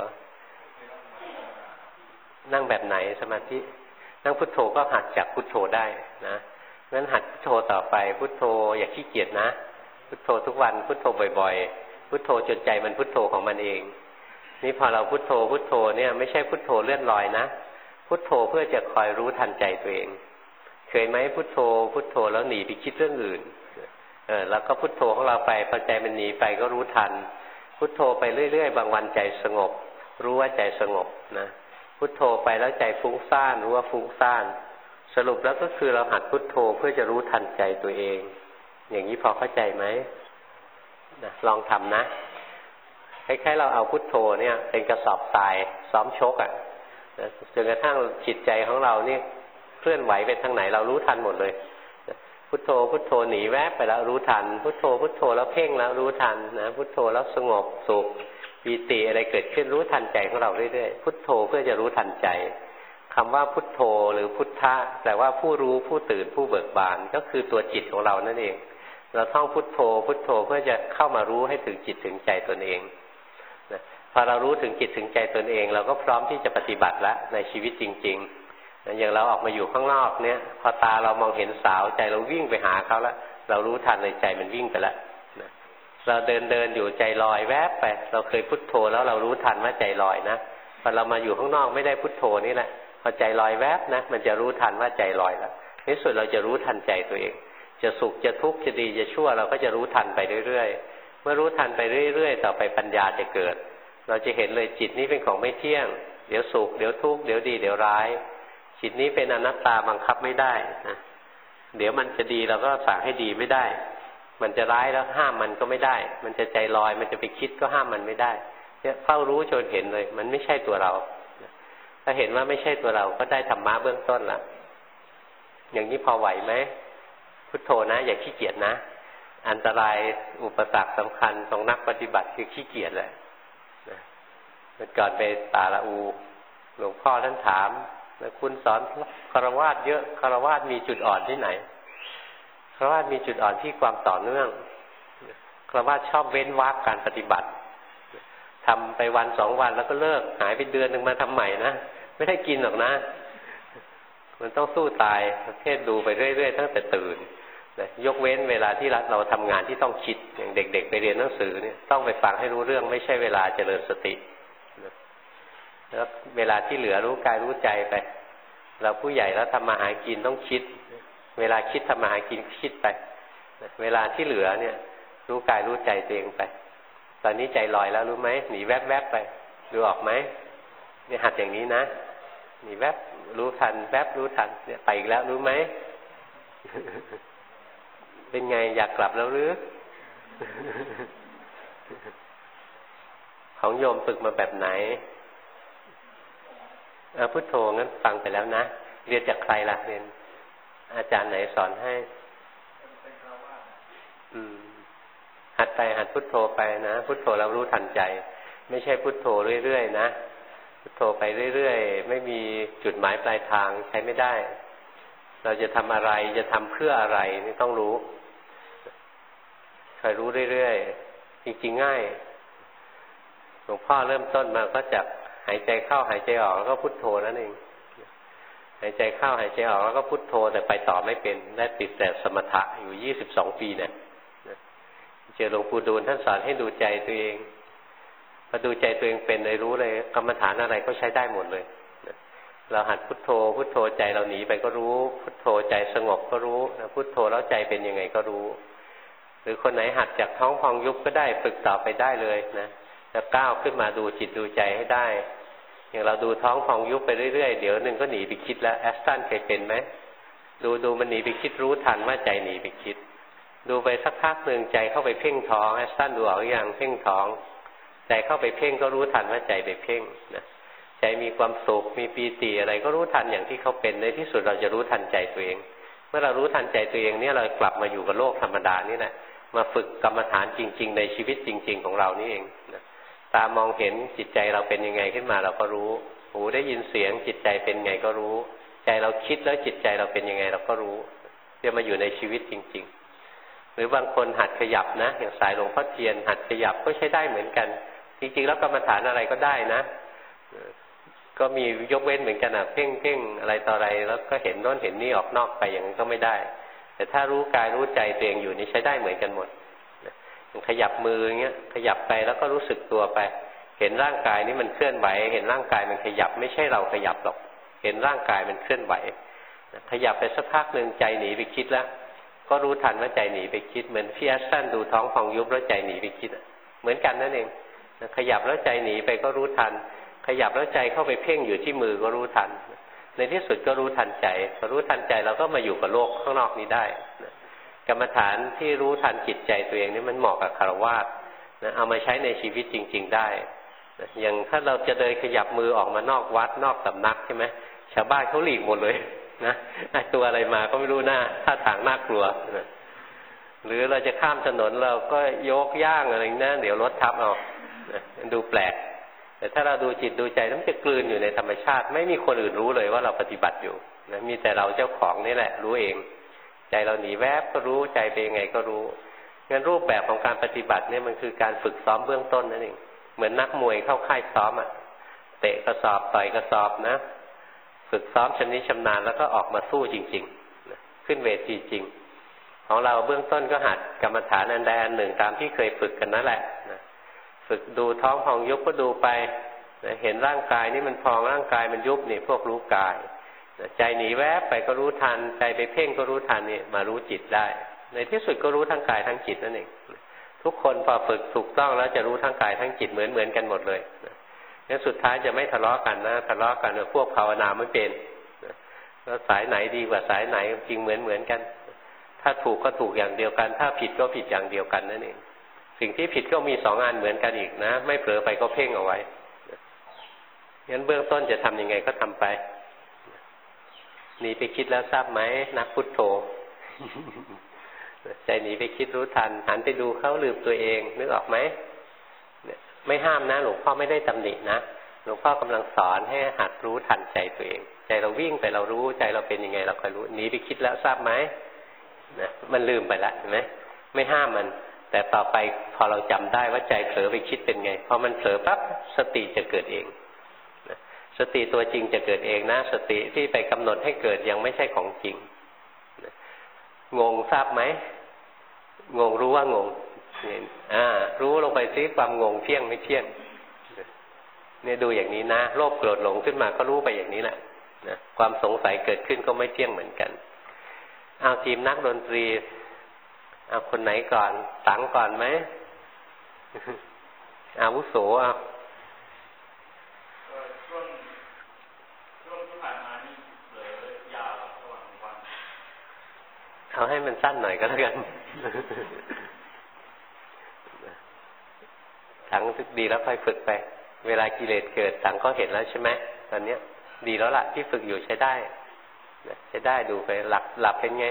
นั่งแบบไหนสมาธินั่งพุทโธก็หัดจากพุทโธได้นะงั้นหัดพุทโธต่อไปพุทโธอย่าขี้เกียจนะพุทโธทุกวันพุทโธบ่อยๆพุทโธจนใจมันพุทโธของมันเองนี่พอเราพุทโธเนี่ยไม่ใช่พุทโธเลื่อนลอยนะพุทโธเพื่อจะคอยรู้ทันใจตัวเองเคยไหมพุทโธแล้วหนีไปคิดเรื่องอื่นแล้วก็พุทโธของเราไปพอใจมันหนีไปก็รู้ทันพุทโธไปเรื่อยๆบางวันใจสงบรู้ว่าใจสงบนะพุทโธไปแล้วใจฟุ้งซ่านรู้ว่าฟุ้งซ่านสรุปแล้วก็คือเราหัดพุทโธเพื่อจะรู้ทันใจตัวเองอย่างนี้พอเข้าใจไหมนะลองทำนะคล้ายๆเราเอาพุทโธเนี่ยเป็นกระสอบทรายซ้อมชกอ่ะจนกระทั่งจิตใจของเราเนี่ยเคลื่อนไหวไปทางไหนเรารู้ทันหมดเลยพุทโธหนีแวบไปแล้วรู้ทันพุทโธแล้วเพ่งแล้วรู้ทันนะพุทโธแล้วสงบสุขปีติอะไรเกิดขึ้นรู้ทันใจของเราเรื่อยๆพุทโธเพื่อจะรู้ทันใจคำว่าพุทโธหรือพุทธะแปลว่าผู้รู้ผู้ตื่นผู้เบิกบานก็คือตัวจิตของเรานั่นเองเราท่องพุทโธเพื่อจะเข้ามารู้ให้ถึงจิตถึงใจตนเองนะพอเรารู้ถึงจิตถึงใจตนเองเราก็พร้อมที่จะปฏิบัติแล้วในชีวิตจริงๆอย่างเราออกมาอยู่ข้างนอกเนี่ยพอตาเรามองเห็นสาวใจเราวิ่งไปหาเขาแล้วเรารู้ทันในใจมันวิ่งไปแล้วเราเดินอยู่ใจลอยแวบไปเราเคยพุทโธแล้วเรารู้ทันว่าใจลอยนะพอเรามาอยู่ข้างนอกไม่ได้พุทโธนี่แหละพอใจลอยแวบนะมันจะรู้ทันว่าใจลอยแล้วในสุดเราจะรู้ทันใจตัวเองจะสุขจะทุกข์จะดีจะชั่วเราก็จะรู้ทันไปเรื่อยๆเมื่อรู้ทันไปเรื่อยๆต่อไปปัญญาจะเกิดเราจะเห็นเลยจิตนี้เป็นของไม่เที่ยงเดี๋ยวสุขเดี๋ยวทุกข์เดี๋ยวดีเดี๋ยวร้ายจิตนี้เป็นอนัตตาบังคับไม่ได้นะเดี๋ยวมันจะดีเราก็สั่งให้ดีไม่ได้มันจะร้ายแล้วห้ามมันก็ไม่ได้มันจะใจลอยมันจะไปคิดก็ห้ามมันไม่ได้เนี่ยเฝ้ารู้จนเห็นเลยมันไม่ใช่ตัวเราถ้าเห็นว่าไม่ใช่ตัวเราก็ได้ธรรมะเบื้องต้นละอย่างนี้พอไหวไหมพุทโธนะอย่าขี้เกียจนะอันตรายอุปสรรคสำคัญของนักปฏิบัติคือขี้เกียจแหละเมื่อก่อนไปป่าละอูหลวงพ่อท่านถามแล้วคุณสอนฆราวาสเยอะฆราวาสมีจุดอ่อนที่ไหนฆราวาสมีจุดอ่อนที่ความต่อเนื่องฆราวาสชอบเว้นวรรคการปฏิบัติทำไปวันสองวันแล้วก็เลิกหายไปเดือนหนึ่งมาทำใหม่นะไม่ได้กินหรอกนะมันต้องสู้ตายประเภทดูไปเรื่อยๆตั้งแต่ตื่นยกเว้นเวลาที่เราทำงานที่ต้องคิดอย่างเด็กๆไปเรียนหนังสือเนี่ยต้องไปฟังให้รู้เรื่องไม่ใช่เวลาเจริญสติแล้วเวลาที่เหลือรู้กายรู้ใจไปเราผู้ใหญ่แล้วทำมาหากินต้องคิดเวลาคิดทำมาหากินคิดไปเวลาที่เหลือเนี่ยรู้กายรู้ใจตัวเองไปตอนนี้ใจลอยแล้วรู้ไหมหนีแวบๆไปดูออกไหมเนี่ยหัดอย่างนี้นะหนีแวบรู้ทันแวบรู้ทันเนี่ยไปอีกแล้วรู้ไหม เป็นไงอยากกลับแล้วหรือ ของโยมฝึกมาแบบไหนพุทโธงั้นฟังไปแล้วนะเรียนจากใครล่ะเรียนอาจารย์ไหนสอนให้หัดไปหัดพุทโธไปนะพุทโธแล้วรู้ทันใจไม่ใช่พุทโธเรื่อยๆนะพุทโธไปเรื่อยๆไม่มีจุดหมายปลายทางใช้ไม่ได้เราจะทำอะไรจะทำเพื่ออะไรนี่ต้องรู้คอยรู้เรื่อยๆจริงๆง่ายหลวงพ่อเริ่มต้นมาก็จากหายใจเข้าหายใจออกแล้วก็พุทโธนั่นเองหายใจเข้าหายใจออกแล้วก็พุทโธแต่ไปต่อไม่เป็นได้ติดแต่สมถะอยู่22 ปีเนี่ยเจอหลวงปู่ดูลท่านสอนให้ดูใจตัวเองพอดูใจตัวเองเป็นเลยรู้เลยกรรมฐานอะไรก็ใช้ได้หมดเลยเราหัดพุทโธพุทโธใจเราหนีไปก็รู้พุทโธใจสงบก็รู้พุทโธแล้วใจเป็นยังไงก็รู้หรือคนไหนหัดจากท้องพองยุบก็ได้ฝึกต่อไปได้เลยนะจะก้าวขึ้นมาดูจิตดูใจให้ได้อย่างเราดูท้องพองยุบไปเรื่อยๆเดี๋ยวนึงก็หนีไปคิดแล้วแอสตันเคยเป็นไหมดูมันหนีไปคิดรู้ทันว่าใจหนีไปคิดดูไปสักพักหนึ่งใจเข้าไปเพ่งท้องแอสตันดูออกอย่างเพ่งท้องใจเข้าไปเพ่งก็รู้ทันว่าใจไปเพ่งนะใจมีความสุขมีปีติอะไรก็รู้ทันอย่างที่เขาเป็นในที่สุดเราจะรู้ทันใจตัวเองเมื่อเรารู้ทันใจตัวเองเนี่ยเรากลับมาอยู่กับโลกธรรมดานี่แหละมาฝึกกรรมฐานจริงๆในชีวิตจริงๆของเรานี่เองนะตามองเห็นจิตใจเราเป็นยังไงขึ้นมาเราก็รู้หูได้ยินเสียงจิตใจเป็นไงก็รู้ใจเราคิดแล้วจิตใจเราเป็นยังไงเราก็รู้จะมาอยู่ในชีวิตจริงๆหรือบางคนหัดขยับนะอย่างสายหลวงพ่อเทียนหัดขยับก็ใช้ได้เหมือนกันจริงๆแล้วกรรมฐานอะไรก็ได้นะก็มียกเว้นเหมือนกันเพ่งอะไรต่ออะไรแล้วก็เห็นโน้นเห็นนี่ออกนอกไปอย่างนั้นก็ไม่ได้แต่ถ้ารู้กายรู้ใจตัวเองอยู่นี่ใช้ได้เหมือนกันหมดขยับมืออย่างเงี้ยขยับไปแล้วก็รู้สึกตัวไปเห็นร่างกายนี้มันเคลื่อนไหวเห็นร่างกายมันขยับไม่ใช่เราขยับหรอกเห็นร่างกายมันเคลื่อนไหวขยับไปสักพักหนึ่งใจหนีไปคิดแล้วก็รู้ทันว่าใจหนีไปคิดเหมือนพี่แอสตันดูท้องพองยุบแล้วใจหนีไปคิดเหมือนกันนั่นเองขยับแล้วใจหนีไปก็รู้ทันขยับแล้วใจเข้าไปเพ่งอยู่ที่มือก็รู้ทันในที่สุดก็รู้ทันใจพอรู้ทันใจเราก็มาอยู่กับโลกข้างนอกนี้ได้กรรมฐานที่รู้ทันจิตใจตัวเองนี่มันเหมาะกับฆราวาสนะเอามาใช้ในชีวิตจริงๆได้นะอย่างถ้าเราจะเดินขยับมือออกมานอกวัดนอกสำนักใช่ไหมชาวบ้านเขาหลีกหมดเลยนะตัวอะไรมาก็ไม่รู้หน้าท่าทางน่ากลัวนะหรือเราจะข้ามถนนเราก็ยกย่างอะไรนะเดี๋ยวรถทับเอานะดูแปลกแต่ถ้าเราดูจิตดูใจมันจะกลืนอยู่ในธรรมชาติไม่มีคนอื่นรู้เลยว่าเราปฏิบัติอยู่นะมีแต่เราเจ้าของนี่แหละรู้เองใจเราหนีแวบก็รู้ใจเป็นยังไงก็รู้งั้นรูปแบบของการปฏิบัติเนี่ยมันคือการฝึกซ้อมเบื้องต้นนั่นเองเหมือนนักมวยเข้าค่ายซ้อมเตะกระสอบต่อยกระสอบนะฝึกซ้อมชำนิชำนาญแล้วก็ออกมาสู้จริงๆขึ้นเวทีจริงของเราเบื้องต้นก็หัดกรรมฐานอันใดอันหนึ่งตามที่เคยฝึกกันนั่นแหละฝึกดูท้องพองยุบก็ดูไปเห็นร่างกายนี่มันพองร่างกายมันยุบนี่พวกรู้กายใจหนีแวบไปก็รู้ทันใจไปเพ่งก็รู้ทันนี่มารู้จิตได้ในที่สุดก็รู้ทั้งกายทั้งจิตนั่นเองทุกคนพอฝึกถูกต้องแล้วจะรู้ทั้งกายทั้งจิตเหมือนกันหมดเลยงั้นสุดท้ายจะไม่ทะเลาะกันนะทะเลาะกันพวกภาวนาไม่เป็นแล้วสายไหนดีกว่าสายไหนจริงเหมือนกันถ้าถูกก็ถูกอย่างเดียวกันถ้าผิดก็ผิดอย่างเดียวกันนั่นเองสิ่งที่ผิดก็มีสองอันเหมือนกันอีกนะไม่เผลอไปก็เพ่งเอาไว้งั้นเบื้องต้นจะทำยังไงก็ทำไปหนีไปคิดแล้วทราบไหมนักพุทโธใจหนีไปคิดรู้ทันหันไปดูเขาลืมตัวเองนึกออกไหมไม่ห้ามนะหลวงพ่อไม่ได้ตำหนินะหลวงพ่อกำลังสอนให้หัดรู้ทันใจตัวเองใจเราวิ่งไปเรารู้ใจเราเป็นยังไงเราคอยรู้หนีไปคิดแล้วทราบไหมนะมันลืมไปละเห็นไหมไม่ห้ามมันแต่ต่อไปพอเราจำได้ว่าใจเผลอไปคิดเป็นไงพอมันเผลอปั๊บสติจะเกิดเองสติตัวจริงจะเกิดเองนะสติที่ไปกำหนดให้เกิดยังไม่ใช่ของจริงงงทราบไหมงงรู้ว่างงรู้ลงไปซิความงงเที่ยงไม่เที่ยงเนี่ยดูอย่างนี้นะโลภโกรธหลงขึ้นมาก็รู้ไปอย่างนี้แหละนะความสงสัยเกิดขึ้นก็ไม่เที่ยงเหมือนกันเอาทีมนักดนตรีเอาคนไหนก่อนตังก่อนไหมอาวุโสเอาให้มันสั้นหน่อยก็แล้วกันถังดีแล้วค่อยฝึกไปเวลากิเลสเกิดถังก็เห็นแล้วใช่ไหมตอนนี้ดีแล้วล่ะที่ฝึกอยู่ใช้ได้ใช้ได้ดูไปหลับเป็นไง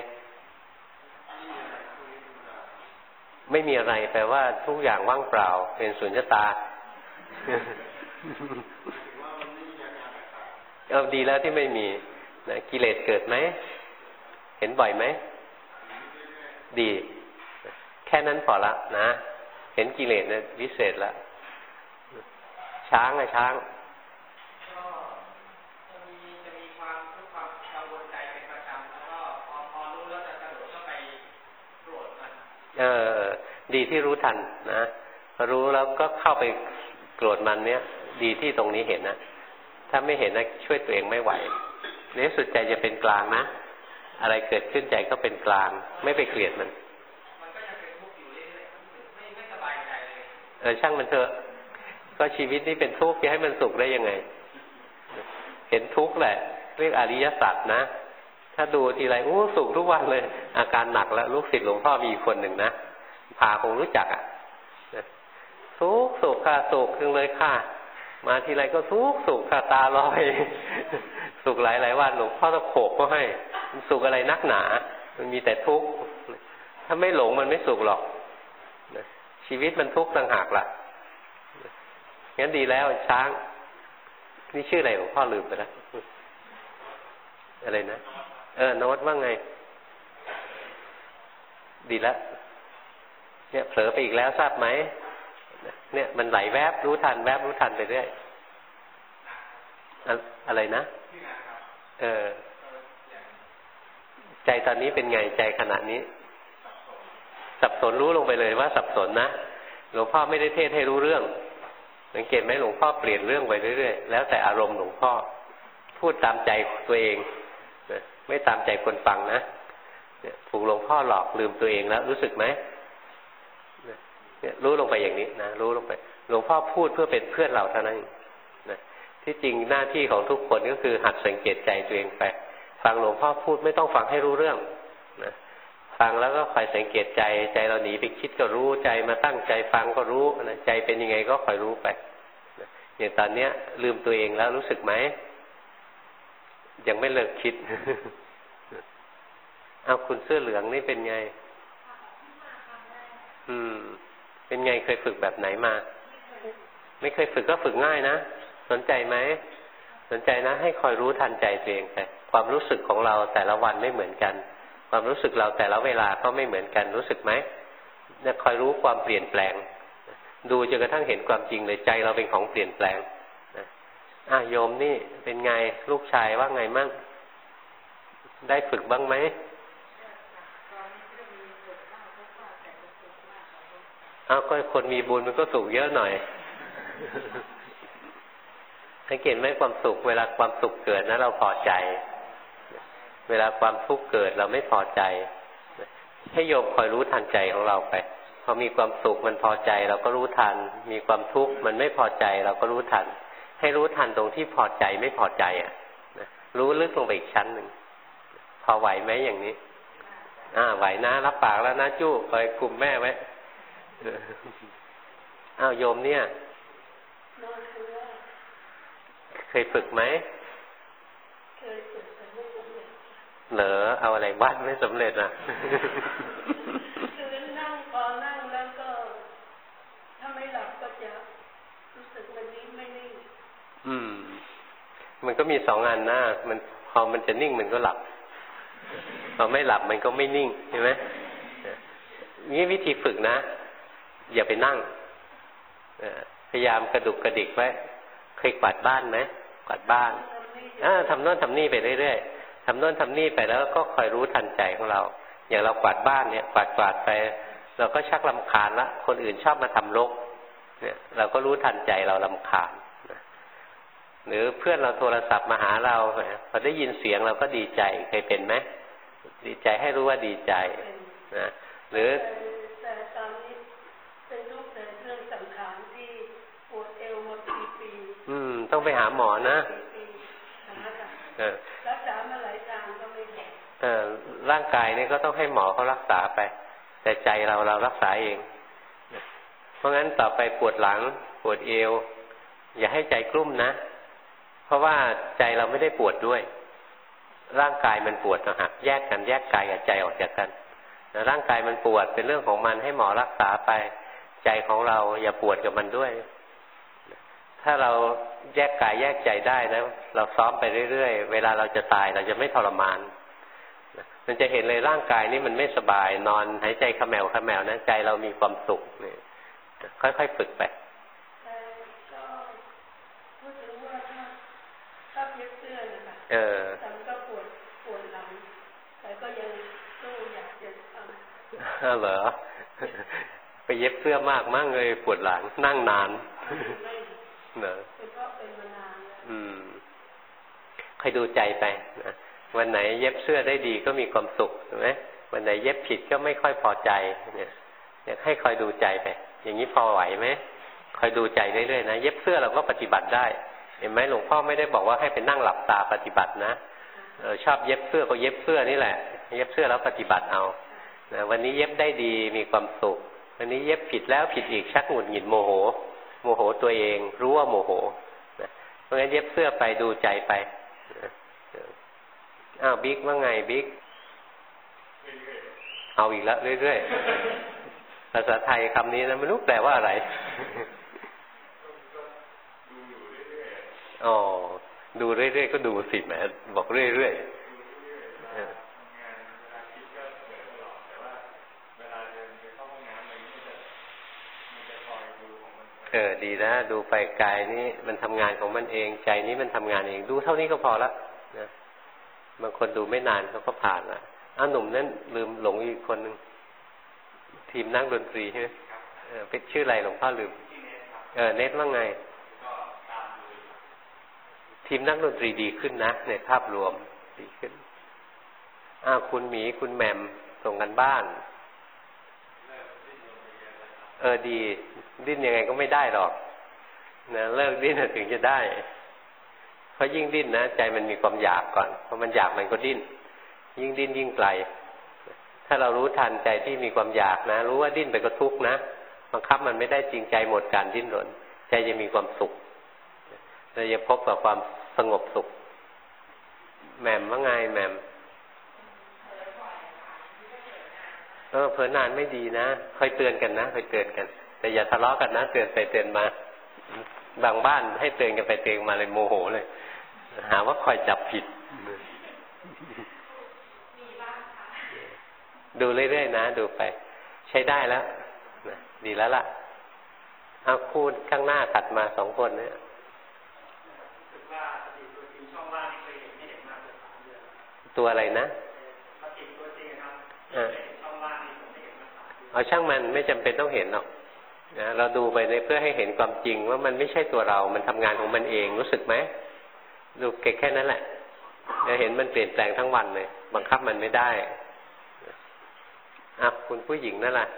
ไม่มีอะไรแปลว่าทุกอย่างว่างเปล่าเป็นสุญญตาดีแล้วที่ไม่มีนะกิเลสเกิดไหมเห็นบ่อยไหมดีแค่นั้นพอละนะเห็นกิเลสเนี่ยวิเศษละช้างช้างก็จะมีความกังวลใจเป็นประจำแล้วก็พอรู้แล้วจะกระโดดเข้าไปโกรธมันดีที่รู้ทันนะพอรู้แล้วก็เข้าไปโกรธมันเนี้ยดีที่ตรงนี้เห็นนะถ้าไม่เห็นนะช่วยตัวเองไม่ไหวในสุดใจจะเป็นกลางนะอะไรเกิดขึ้นใจก็เป็นกลางไม่ไปเกลียดมันก็ยังเป็นทุกข์อยู่เรื่อยๆไม่สบายใจเลยช่างมันเถอะก็ชีวิตนี้เป็นทุกข์จะให้มันสุขได้ยังไงเห็นทุกข์แหละเรียกอริยสัจนะถ้าดูทีไรสุขทุกวันเลยอาการหนักแล้วลูกศิษย์หลวงพ่อมีคนหนึ่งนะพาคงรู้จักสุขค่ะสุขจังเลยค่ะมาทีไรก็สุขค่ะตาลอยสุขหลายวันหลวงพ่อต้องโขกก็ให้สุขอะไรนักหนามันมีแต่ทุกข์ถ้าไม่หลงมันไม่สุขหรอกชีวิตมันทุกข์ต่างหากล่ะงั้นดีแล้วช้างนี่ชื่ออะไรหลวงพ่อลืมไปแล้วอะไรนะโน้ตว่าไงดีแล้วเนี่ยเผลอไปอีกแล้วทราบไหมเนี่ยมันไหลแวบรู้ทันแวบรู้ทันไปเรื่อยอะไรนะใจตอนนี้เป็นไงใจขณะนี้สับสนรู้ลงไปเลยว่าสับสนนะหลวงพ่อไม่ได้เทศให้รู้เรื่องสังเกตไหมหลวงพ่อเปลี่ยนเรื่องไปเรื่อยๆแล้วแต่อารมณ์หลวงพ่อพูดตามใจตัวเองไม่ตามใจคนฟังนะถูกหลวงพ่อหลอกลืมตัวเองแล้วรู้สึกไหมรู้ลงไปอย่างนี้นะรู้ลงไปหลวงพ่อพูดเพื่อเป็นเพื่อนเราเท่านั้นนะที่จริงหน้าที่ของทุกคนก็คือหัดสังเกตใจตัวเองไปฟังหลวงพ่อพูดไม่ต้องฟังให้รู้เรื่องนะฟังแล้วก็คอยสังเกตใจเราหนีไปคิดก็รู้ใจมาตั้งใจฟังก็รู้นะใจเป็นยังไงก็คอยรู้ไปนะอย่างตอนเนี้ยลืมตัวเองแล้วรู้สึกไหมยังไม่เลิกคิด เอาคุณเสื้อเหลืองนี่เป็นไงเป็นไงเคยฝึกแบบไหนมาไม่เคยฝึกก็ฝึกง่ายนะสนใจไหมสนใจนะให้คอยรู้ทันใจตัวเองไปความรู้สึกของเราแต่ละวันไม่เหมือนกันความรู้สึกเราแต่ละเวลาก็ไม่เหมือนกันรู้สึกไหมเนี่ยคอยรู้ความเปลี่ยนแปลงดูจนกระทั่งเห็นความจริงเลยใจเราเป็นของเปลี่ยนแปลงนะโยมนี่เป็นไงลูกชายว่าไงมั่งได้ฝึกบ้างไหมก็คนมีบุญมันก็สุขเยอะหน่อยสังเกตไหมความสุขเวลาความสุขเกิดนะเราพอใจเวลาความทุกข์เกิดเราไม่พอใจให้โยมคอยรู้ทันใจของเราไปพอมีความสุขมันพอใจเราก็รู้ทันมีความทุกข์มันไม่พอใจเราก็รู้ทันให้รู้ทันตรงที่พอใจไม่พอใจรู้ลึกลงไปอีกชั้นหนึ่งพอไหวไหมอย่างนี้ไหวนะรับปากแล้วนะจู้คอยกลุ่มแม่ไว้โยมเนี่ยเคยฝึกไหมเคยฝึกแต่ไม่สำเร็จเหรอเอาอะไรบ้านไม่สำเร็จคือนั่งพอนั่งแล้วก็ถ้าไม่หลับก็จะรู้สึกมันนิ่งไม่นิ่งมันก็มีสองอันนะมันพอมันจะนิ่งมันก็หลับพอไม่หลับมันก็ไม่นิ่งเห็นไหมนี่วิธีฝึกนะอย่าไปนั่งพยายามกระดุกกระดิกไว้เคยกวาดบ้านไหมกวาดบ้านทำโน่นทำนี่ไปเรื่อยๆทำโน่นทำนี่ไปแล้วก็คอยรู้ทันใจของเราอย่างเรากวาดบ้านเนี่ยกวาดไปเราก็ชักรำคาญละคนอื่นชอบมาทำรกเนี่ยเราก็รู้ทันใจเรารำคาญหรือเพื่อนเราโทรศัพท์มาหาเราพอได้ยินเสียงเราก็ดีใจเคยเป็นไหมดีใจให้รู้ว่าดีใจนะหรือต้องไปหาหมอนะรักษามาหลายทางก็ไม่หายร่างกายนี่ก็ต้องให้หมอเขารักษาไปแต่ใจเรารักษาเองเพราะงั้นต่อไปปวดหลังปวดเอวอย่าให้ใจกลุ้มนะเพราะว่าใจเราไม่ได้ปวดด้วยร่างกายมันปวดนะฮะแยกกันแยกกายกับใจออกจากกันร่างกายมันปวดเป็นเรื่องของมันให้หมอรักษาไปใจของเราอย่าปวดกับมันด้วยถ้าเราแยกกายแยกใจได้นะเราซ้อมไปเรื่อยๆเวลาเราจะตายเราจะไม่ทรมานมันจะเห็นเลยร่างกายนี้มันไม่สบายนอนหายใจขมแมวขมแมวนะใจเรามีความสุขนี่ค่อยๆฝึกไปก็ปวดหลังแต่ก็ยังสู้อยากจะทำเหรอไปเย็บเสื้อมากมั่งเลยปวดหลังนั่งนานเนอะใครดูใจไปนะวันไหนเย็บเสื้อได้ดีก็มีความสุขใช่ไหมวันไหนเย็บผิดก็ไม่ค่อยพอใจเนี่ยให้คอยดูใจไปอย่างนี้พอไหวไหมคอยดูใจเรื่อยๆนะเย็บเสื้อเราก็ปฏิบัติได้เห็นไหมหลวงพ่อไม่ได้บอกว่าให้ไปนั่งหลับตาปฏิบัตินะชอบเย็บเสื้อก็เย็บเสื้อนี่แหละเย็บเสื้อแล้วปฏิบัติเอานะวันนี้เย็บได้ดีมีความสุขวันนี้เย็บผิดแล้วผิดอีกชักหงุดหงิดโมโหตัวเองรู้ว่าโมโหนะเพราะงั้นเย็บเสื้อไปดูใจไปบิ๊กว่าไงบิ๊กเอาอีกแล้วเรื่อยๆภาษาไทยคำนี้นะไม่รู้แปลว่าอะไรดูเรื่อยๆก็ดูสิแหมบอกเรื่อยๆดีนะดูไปกายนี้มันทำงานของมันเองใจนี้มันทำงานเองดูเท่านี้ก็พอละนะบางคนดูไม่นานเขาก็ผ่านละหนุ่มนั้นลืมหลงอีกคนนึงทีมนักดนตรีใช่ไหมเป็นชื่ออะไรหลวงพ่อลืมเน็ตว่าไงทีมนักดนตรีดีขึ้นนะในภาพรวมดีขึ้นคุณหมีคุณแหม่มส่งกันบ้านดีดิ้นยังไงก็ไม่ได้หรอกนะเลิกดิ้นถึงจะได้เพราะยิ่งดิ้นนะใจมันมีความอยากก่อนพอมันอยากมันก็ดิ้นยิ่งดิ้นยิ่งไกลถ้าเรารู้ทันใจที่มีความอยากนะรู้ว่าดิ้นไปก็ทุกข์นะบังคับมันไม่ได้จริงใจหมดการดิ้นรนใจจะมีความสุขเราจะพบกับความสงบสุขแหม่มว่าไงแหม่มเผลอนานไม่ดีนะคอยเตือนกันนะคอยเตือนกันแต่อย่าทะเลาะกันนะเตือนไปเตือนมาบางบ้านให้เตือนกันไปเตือนมาเลยโมโหเลยหาว่าคอยจับผิดดูเรื่อยๆนะดูไปใช้ได้แล้วนะดีแล้วล่ะเอาคู่ข้างหน้าถัดมาสองคนเนี่ยตัวอะไรนะเอาช่างมันไม่จำเป็นต้องเห็นหรอกนะเราดูไปเพื่อให้เห็นความจริงว่ามันไม่ใช่ตัวเรามันทำงานของมันเองรู้สึกไหมดูแค่นั้นแหละจะเห็นมันเปลี่ยนแปลงทั้งวันเลยบังคับมันไม่ได้อ่ะคุณผู้หญิงนั่นแหละ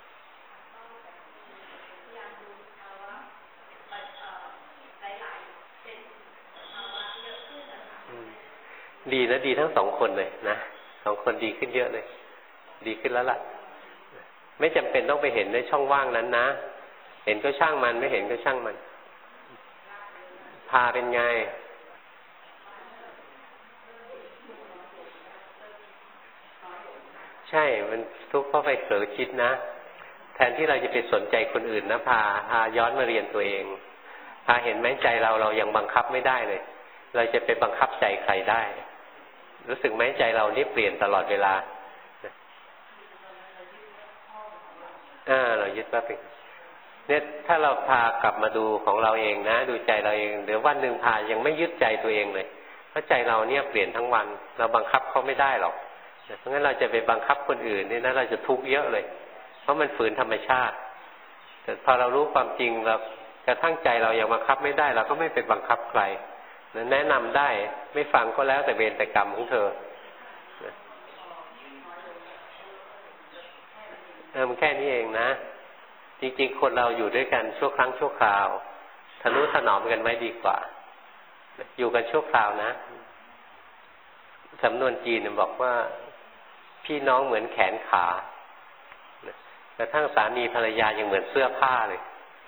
ดีนะดีทั้งสองคนเลยนะสองคนดีขึ้นเยอะเลยดีขึ้นแล้วล่ะไม่จำเป็นต้องไปเห็นในช่องว่างนั้นนะเห็นก็ช่างมันไม่เห็นก็ช่างมันพาเป็นไงใช่มันทุกข์เพราะไปเผลอคิดนะแทนที่เราจะไปสนใจคนอื่นนะพาย้อนมาเรียนตัวเองพาเห็นไหมใจเรายังบังคับไม่ได้เลยเราจะไปบังคับใจใครได้รู้สึกไหมใจเรานี่เปลี่ยนตลอดเวลาเรายึดว่าเป็นเนี่ยถ้าเราพากลับมาดูของเราเองนะดูใจเราเองเดี๋ยววันหนึ่งพายังไม่ยึดใจตัวเองเลยเพราะใจเราเนี่ยเปลี่ยนทั้งวันเราบังคับเขาไม่ได้หรอกเพราะงั้นเราจะไปบังคับคนอื่นนี่นะเราจะทุกข์เยอะเลยเพราะมันฝืนธรรมชาติแต่พอเรารู้ความจริงเรากระทั่งใจเรายังบังคับไม่ได้เราก็ไม่ไปบังคับใครแนะนำได้ไม่ฟังก็แล้วแต่เวรแต่กรรมของเธอมันแค่นี้เองนะจริงๆคนเราอยู่ด้วยกันชั่วครั้งชั่วคราวทนุถนอมกันไว้ดีกว่าอยู่กันชั่วคราวนะสำนวนจีนบอกว่าพี่น้องเหมือนแขนขากระทั่งสามีภรรยายังเหมือนเสื้อผ้าเลย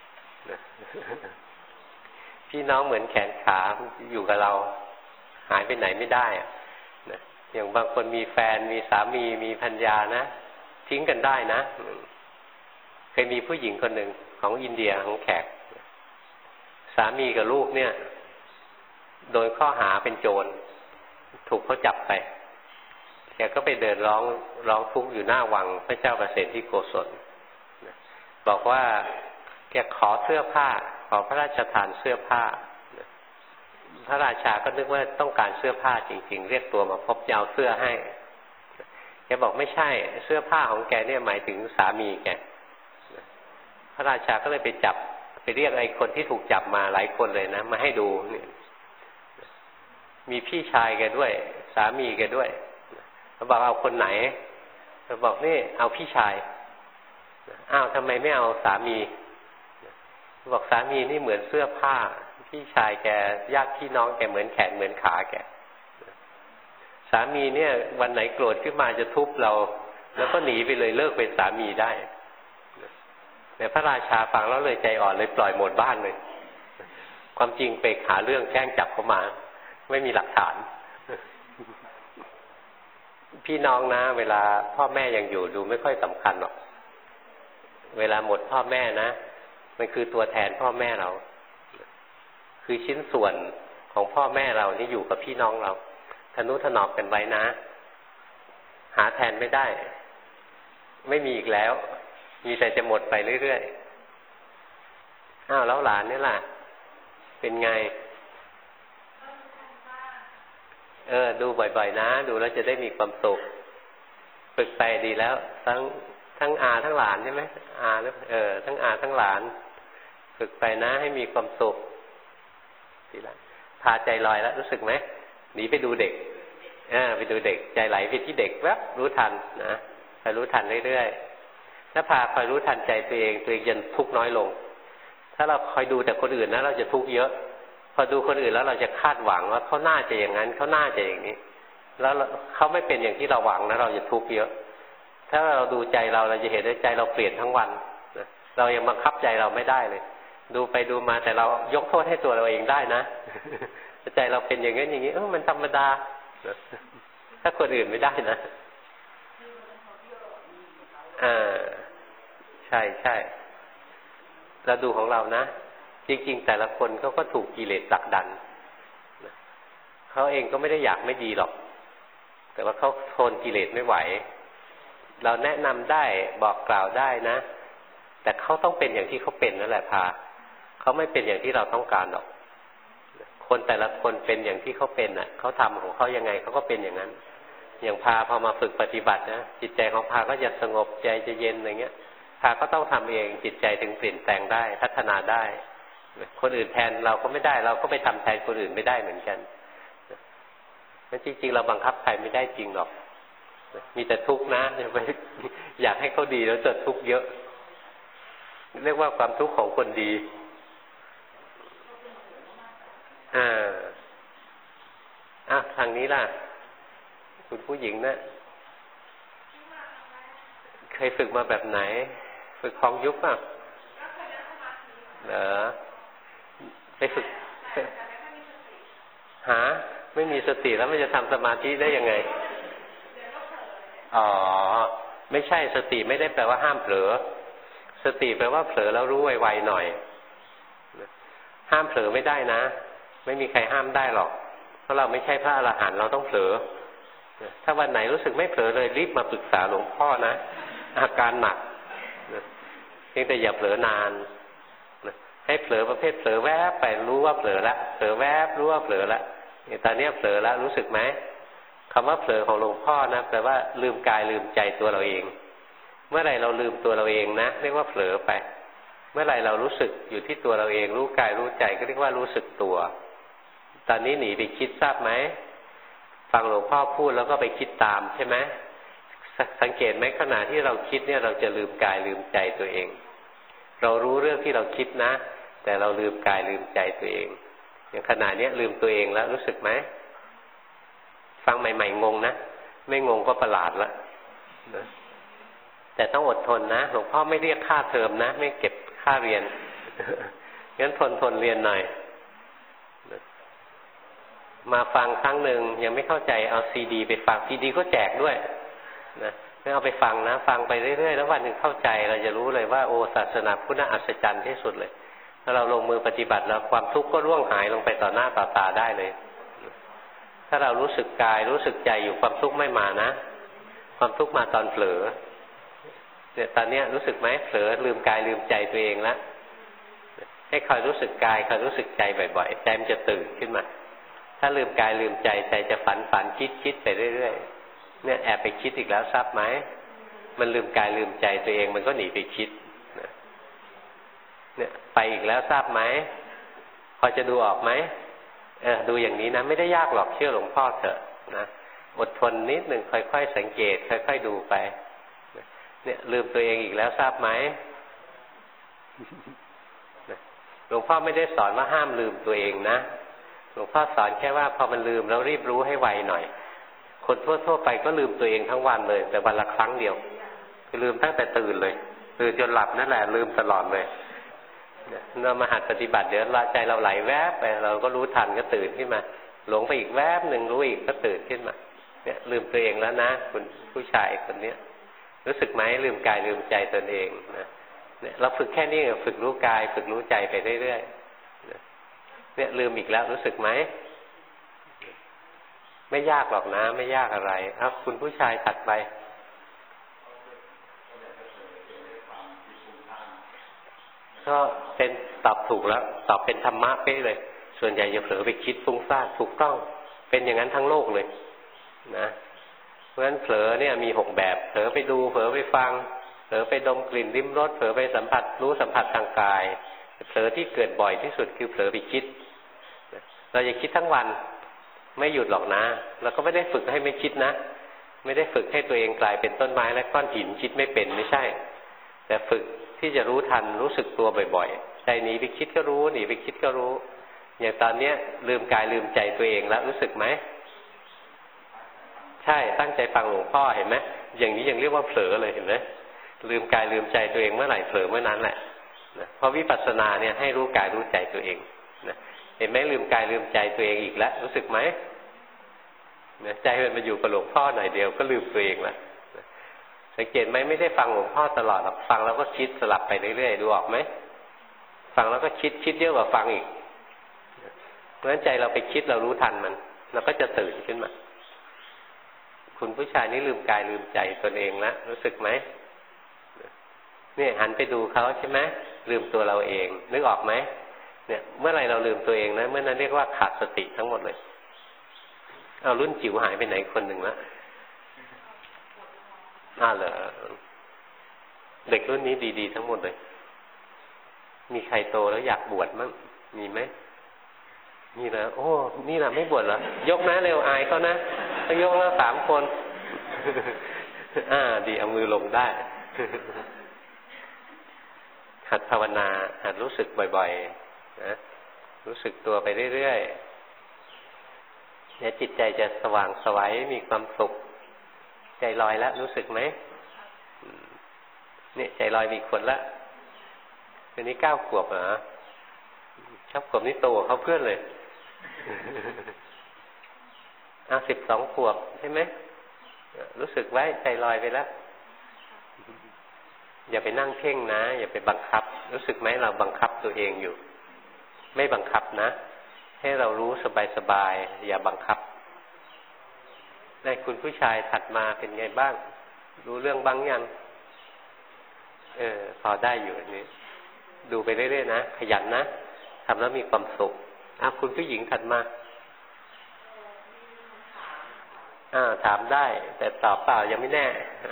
พี่น้องเหมือนแขนขาอยู่กับเราหายไปไหนไม่ได้อย่างบางคนมีแฟนมีสามีมีภรรยานะทิ้งกันได้นะเคยมีผู้หญิงคนหนึ่งของอินเดียของแขกสามีกับลูกเนี่ยโดนข้อหาเป็นโจรถูกเขาจับไปแกก็ไปเดินร้องทุกข์อยู่หน้าวังพระเจ้าประเสนที่โกศลบอกว่าแกขอเสื้อผ้าขอพระราชทานเสื้อผ้าพระราชาก็นึกว่าต้องการเสื้อผ้าจริงๆเรียกตัวมาพบจะเอาเสื้อให้แกบอกไม่ใช่เสื้อผ้าของแกเนี่ยหมายถึงสามีแกพระราชาก็เลยไปจับไปเรียกไอ้คนที่ถูกจับมาหลายคนเลยนะมาให้ดูเนี่ยมีพี่ชายแกด้วยสามีแกด้วยเขาบอกเอาคนไหนเขาบอกนี่เอาพี่ชายอ้าวทำไมไม่เอาสามีบอกสามีนี่เหมือนเสื้อผ้าพี่ชายแกญาติพี่น้องแกเหมือนแขนเหมือนขาแกสามีเนี่ยวันไหนโกรธขึ้นมาจะทุบเราแล้วก็หนีไปเลยเลิกเป็นสามีได้แต่พระราชาฟังแล้วเลยใจอ่อนเลยปล่อยหมดบ้านเลยความจริงไปหาเรื่องแกล้งจับเขามาไม่มีหลักฐานพี่น้องนะเวลาพ่อแม่ยังอยู่ดูไม่ค่อยสำคัญหรอกเวลาหมดพ่อแม่นะมันคือตัวแทนพ่อแม่เราคือชิ้นส่วนของพ่อแม่เรานี่อยู่กับพี่น้องเราทนุถนอมกันไว้นะหาแทนไม่ได้ไม่มีอีกแล้วมีแต่จะหมดไปเรื่อยๆอ้าวแล้วหลานนี่ล่ะเป็นไงดูบ่อยๆนะดูแล้วจะได้มีความสุขฝึกไปดีแล้วทั้งอาทั้งหลานใช่ไหมอาแล้วทั้งอาทั้งหลานฝึกไปนะให้มีความสุขดีแล้วพาใจลอยแล้วรู้สึกไหมหนีไปดูเด็กไปดูเด็กใจไหลไปที่เด็กแวบรู้ทันนะไปรู้ทันเรื่อยๆถ้าพาคอยรู้ทันใจตัวเองจะทุกข์น้อยลงถ้าเราคอยดูแต่คนอื่นนะเราจะทุกข์เยอะพอดูคนอื่นแล้วเราจะคาดหวังว่าเขาน่าจะอย่างนั้นเขาน่าจะอย่างนี้แล้วเขาไม่เป็นอย่างที่เราหวังนะเราจะทุกข์เยอะถ้าเราดูใจเราจะเห็นว่าใจเราเปลี่ยนทั้งวันเรายังบังคับใจเราไม่ได้เลยดูไปดูมาแต่เรายกโทษให้ตัวเราเองได้นะใจเราเป็นอย่างนั้นอย่างนี้มันธรรมดาถ้าคนอื่นไม่ได้นะใช่ใช่เราดูของเรานะจริงๆแต่ละคนเขาก็ถูกกิเลสผลักดันเขาเองก็ไม่ได้อยากไม่ดีหรอกแต่ว่าเขาทนกิเลสไม่ไหวเราแนะนำได้บอกกล่าวได้นะแต่เขาต้องเป็นอย่างที่เขาเป็นนั่นแหละพาเขาไม่เป็นอย่างที่เราต้องการหรอกคนแต่ละคนเป็นอย่างที่เขาเป็นน่ะเขาทำของเขายังไงเขาก็เป็นอย่างนั้นอย่างพาพอมาฝึกปฏิบัตินะจิตใจของพาก็จะสงบใจจะเย็นอะไรเงี้ยพาก็ต้องทำเองจิตใจถึงเปลี่ยนแปลงได้พัฒนาได้คนอื่นแทนเราก็ไม่ได้เราก็ไปทำแทนคนอื่นไม่ได้เหมือนกันนั่นจริงๆเราบังคับใครไม่ได้จริงหรอกมีแต่ทุกข์นะอยากให้เขาดีแล้วจะทุกข์เยอะเรียกว่าความทุกข์ของคนดีทางนี้ล่ะคุณผู้หญิงนะเคยฝึกมาแบบไหนฝึกคลองยุบป่ะเหรอไปฝึกไม่มีสติแล้วมันจะทำสมาธิได้ยังไงไม่ใช่สติไม่ได้แปลว่าห้ามเผลอสติแปลว่าเผลอแล้วรู้ไวๆหน่อยห้ามเผลอไม่ได้นะไม่มีใครห้ามได้หรอกเพราะเราไม่ใช่พระอรหันต์เราต้องเผลอถ้าวันไหนรู้สึกไม่เผลอเลยรีบมาปรึกษาหลวงพ่อนะอาการหนักเพียงแต่อย่าเผลอนานให้เผลอประเภทเผลอแวบไปรู้ว่าเผลอละเผลอแวบรู้ว่าเผลอละตอนนี้เผลอแล้วรู้สึกไหมคำว่าเผลอของหลวงพ่อนะแปลว่าลืมกายลืมใจตัวเราเองเมื่อไหร่เราลืมตัวเราเองนะเรียกว่าเผลอไปเมื่อไหร่เรารู้สึกอยู่ที่ตัวเราเองรู้กายรู้ใจก็เรียกว่ารู้สึกตัวตอนนี้หนีไปคิดทราบไหมฟังหลวงพ่อพูดแล้วก็ไปคิดตามใช่ไหมสังเกตไหมขณะที่เราคิดเนี่ยเราจะลืมกายลืมใจตัวเองเรารู้เรื่องที่เราคิดนะแต่เราลืมกายลืมใจตัวเองอย่างขณะนี้ลืมตัวเองแล้วรู้สึกไหมฟังใหม่ๆงงนะไม่งงก็ประหลาดละนะแต่ต้องอดทนนะหลวงพ่อไม่เรียกค่าเทอมนะไม่เก็บค่าเรียนงั้นทนเรียนหน่อยมาฟังครั้งหนึ่งยังไม่เข้าใจเอาซีดีไปฟังซีดีก็แจกด้วยนะไม่เอาไปฟังนะฟังไปเรื่อยๆแล้ววันหนึ่งเข้าใจเราจะรู้เลยว่าโอ้ศาสนาพุทธน่าอัศจรรย์ที่สุดเลยถ้าเราลงมือปฏิบัติแล้วความทุกข์ก็ร่วงหายลงไปต่อหน้าต่อตาได้เลยถ้าเรารู้สึกกายรู้สึกใจอยู่ความทุกข์ไม่มานะความทุกข์มาตอนเผลอเนี่ยตอนนี้รู้สึกไหมเผลอลืมกายลืมใจตัวเองแล้วให้คอยรู้สึกกายคอยรู้สึกใจบ่อยๆใจมันจะตื่นขึ้นมาถ้าลืมกายลืมใจใจจะฝันคิดไปเรื่อยๆเนี่ยแอบไปคิดอีกแล้วทราบไหมมันลืมกายลืมใจตัวเองมันก็หนีไปคิดเนี่ยไปอีกแล้วทราบไหมพอจะดูออกไหมดูอย่างนี้นะไม่ได้ยากหรอกเชื่อหลวงพ่อเถอะนะอดทนนิดหนึ่งค่อยๆสังเกตค่อยๆดูไปเนี่ยลืมตัวเองอีกแล้วทราบไหมหลวงพ่อไม่ได้สอนว่าห้ามลืมตัวเองนะหลวงพ่อสอนแค่ว่าพอมันลืมแล้วรีบรู้ให้ไวหน่อยคนทั่วๆไปก็ลืมตัวเองทั้งวันเลยแต่วันละครั้งเดียวคือลืมตั้งแต่ตื่นเลยตื่นจนหลับนั่นแหละลืมตลอดเลยเรามาหัดปฏิบัติเดี๋ยวใจเราไหลแวบไปเราก็รู้ทันก็ตื่นขึ้นมาหลงไปอีกแวบหนึ่งรู้อีกก็ตื่นขึ้นมาเนี่ยลืมตัวเองแล้วนะคุณผู้ชายคนนี้รู้สึกไหมลืมกายลืมใจตนเองนะเนี่ยเราฝึกแค่นี้ฝึกรู้กายฝึกรู้ใจไปเรื่อยๆเนี่ยลืมอีกแล้วรู้สึกไหมไม่ยากหรอกนะไม่ยากอะไรครับคุณผู้ชายถัดไปก็เป็นตอบถูกแล้วตอบเป็นธรรมะเป๊ะเลยส่วนใหญ่จะเผลอไปคิดฟุ้งซ่านถูกต้องเป็นอย่างนั้นทั้งโลกเลยนะเพราะฉะนั้นเผลอเนี่ยมี6แบบเผลอไปดูเผลอไปฟังเผลอไปดมกลิ่นลิ้มรสเผลอไปสัมผัสรู้สัมผัสทางกายเผลอที่เกิดบ่อยที่สุดคือเผลอไปคิดเราจะคิดทั้งวันไม่หยุดหรอกนะเราก็ไม่ได้ฝึกให้ไม่คิดนะไม่ได้ฝึกให้ตัวเองกลายเป็นต้นไม้และก้อนหินคิดไม่เป็นไม่ใช่แต่ฝึกที่จะรู้ทันรู้สึกตัวบ่อยๆใจหนีไปคิดก็รู้หนีไปคิดก็รู้อย่างตอนนี้ลืมกายลืมใจตัวเองแล้วรู้สึกไหมใช่ตั้งใจฟังหลวงพ่อเห็นไหมอย่างนี้ยังเรียกว่าเผลอเลยเห็นไหมลืมกายลืมใจตัวเองเมื่อไหร่เผลอเมื่อนั้นแหละนะเพราะวิปัสสนาเนี่ยให้รู้กายรู้ใจตัวเองนะเห็นไหมลืมกายลืมใจตัวเองอีกแล้วรู้สึกไหมนะใจมันมาอยู่กับหลวงพ่อหน่อยเดียวก็ลืมตัวเองแล้วสังเกตไหมไม่ได้ฟังหลวงพ่อตลอดหรอกฟังแล้วก็คิดสลับไปเรื่อยๆดูออกไหมฟังแล้วก็คิดเยอะกว่าฟังอีกเพราะฉะนั้นใจเราไปคิดเรารู้ทันมันเราก็จะตื่นขึ้นมาคุณผู้ชายนี่ลืมกายลืมใจตนเองแล้วรู้สึกไหมเนี่ยหันไปดูเขาใช่ไหมลืมตัวเราเองนึกออกไหมเนี่ยเมื่อไรเราลืมตัวเองนะเมื่อนั้นเรียกว่าขาดสติทั้งหมดเลยเอารุ่นจิ๋วหายไปไหนคนหนึ่งละเหรอเด็กรุ่นนี้ดีๆทั้งหมดเลยมีใครโตแล้วอยากบวชมั้งมีไหมนี่นะโอ้นี่นะไม่บวชเหรอยกนะเร็วอายเขานะต้องยกแล้ว3 คนดีเอามือลงได้หัดภาวนาหัดรู้สึกบ่อยๆนะรู้สึกตัวไปเรื่อยๆเนี่ยจิตใจจะสว่างไสวมีความสุขใจลอยแล้วรู้สึกไหมเนี่ยใจลอยมีคนละคนนี้9 ขวบเหรอ9 ขวบนี่โตกว่าเขาเพื่อนเลย12 ขวบใช่ไหมรู้สึกไว้ใจลอยไปแล้วอย่าไปนั่งเพ่งนะอย่าไปบังคับรู้สึกไหมเราบังคับตัวเองอยู่ไม่บังคับนะให้เรารู้สบายๆอย่าบังคับได้คุณผู้ชายถัดมาเป็นไงบ้างรู้เรื่องบ้างยังพอได้อยู่นี่ดูไปเรื่อยๆนะขยันนะทำแล้วมีความสุขคุณผู้หญิงถัดมาถามได้แต่ตอบเปล่ายังไม่แน่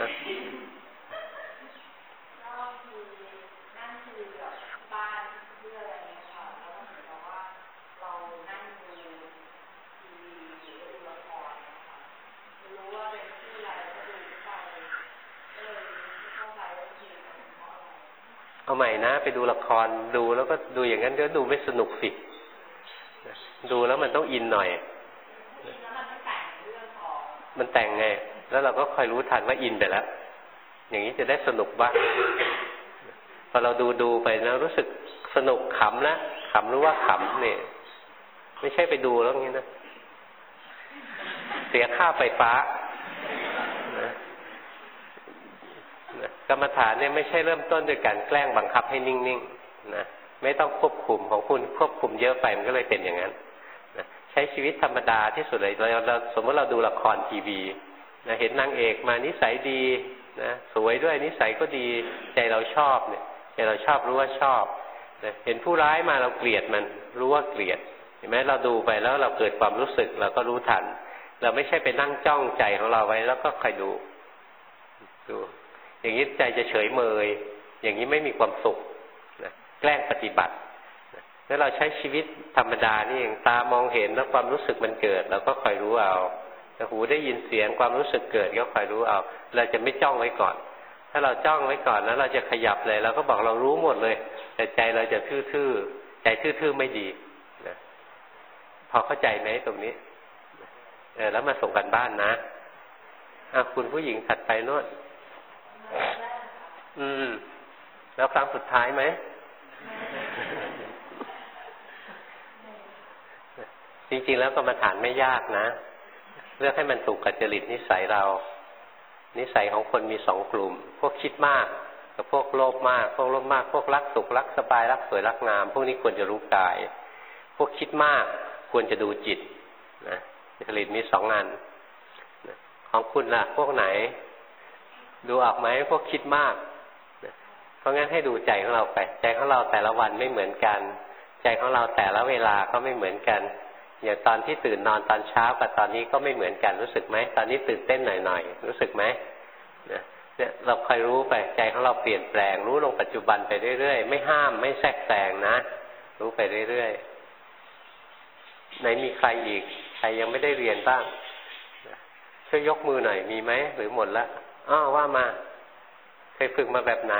เอาใหม่นะไปดูละครดูแล้วก็ดูอย่างนั้นก็ดูไม่สนุกสิดูแล้วมันต้องอินหน่อยมันแต่งไงแล้วเราก็คอยรู้ทันว่าอินไปแล้วอย่างนี้จะได้สนุกบ้างพอเราดูไปแล้วรู้สึกสนุกขำแล้วขำรู้ว่าขำเนี่ยไม่ใช่ไปดูแล้วอย่างนี้นะเสียค่าไฟฟ้ากรรมฐานเนี่ยไม่ใช่เริ่มต้นด้วยการแกล้งบังคับให้นิ่งๆนะไม่ต้องควบคุมของคุณควบคุมเยอะไปมันก็เลยเป็นอย่างนั้นนะใช้ชีวิตธรรมดาที่สุดเลยเราสมมติเราดูละครทีวีนะเห็นนางเอกมานิสัยดีนะสวยด้วยนิสัยก็ดีใจเราชอบเนี่ยใจเราชอบรู้ว่าชอบนะเห็นผู้ร้ายมาเราเกลียดมันรู้ว่าเกลียดเห็นไหมเราดูไปแล้วเราเกิดความรู้สึกเราก็รู้ทันเราไม่ใช่ไปนั่งจ้องใจของเราไว้แล้วก็คอยดูอย่างนี้ใจจะเฉยเมยอย่างนี้ไม่มีความสุขนะแกล้งปฏิบัติแล้วเราใช้ชีวิตธรรมดานี่เองตามองเห็นแล้วความรู้สึกมันเกิดเราก็คอยรู้เอาหูได้ยินเสียงความรู้สึกเกิดก็คอยรู้เอาเราจะไม่จ้องไว้ก่อนถ้าเราจ้องไว้ก่อนแล้วเราจะขยับเลยเราก็บอกเรารู้หมดเลยแต่ใจเราจะทื่อๆใจทื่อๆไม่ดีนะพอเข้าใจไหมตรงนี้แล้วมาส่งกันบ้านนะคุณผู้หญิงถัดไปโน่นแล้วครั้งสุดท้ายไหม จริงๆแล้วกรรมฐานไม่ยากนะเลือกให้มันถูกกับจริตนิสัยเรานิสัยของคนมี2 กลุ่มพวกคิดมากกับพวกโลภมากพวกรักสุขรักสบายรักสวยรักงามพวกนี้ควรจะรู้กายพวกคิดมากควรจะดูจิตนะจริตมี2 อันของคุณล่ะพวกไหนดูออกไหมพวกคิดมากเพราะงั้นให้ดูใจของเราไปใจของเราแต่ละวันไม่เหมือนกันใจของเราแต่ละเวลาก็ไม่เหมือนกันอย่างตอนที่ตื่นนอนตอนเช้ากับตอนนี้ก็ไม่เหมือนกันรู้สึกไหมตอนนี้ตื่นเต้นหน่อยๆรู้สึกไหมเนี่ยเราคอยรู้ไปใจของเราเปลี่ยนแปลงรู้ลงปัจจุบันไปเรื่อยๆไม่ห้ามไม่แทรกแซงนะรู้ไปเรื่อยๆไหนมีใครอีกใครยังไม่ได้เรียนบ้างช่วยยกมือหน่อยมีไหมหรือหมดละว่ามาเคยฝึกมาแบบไหน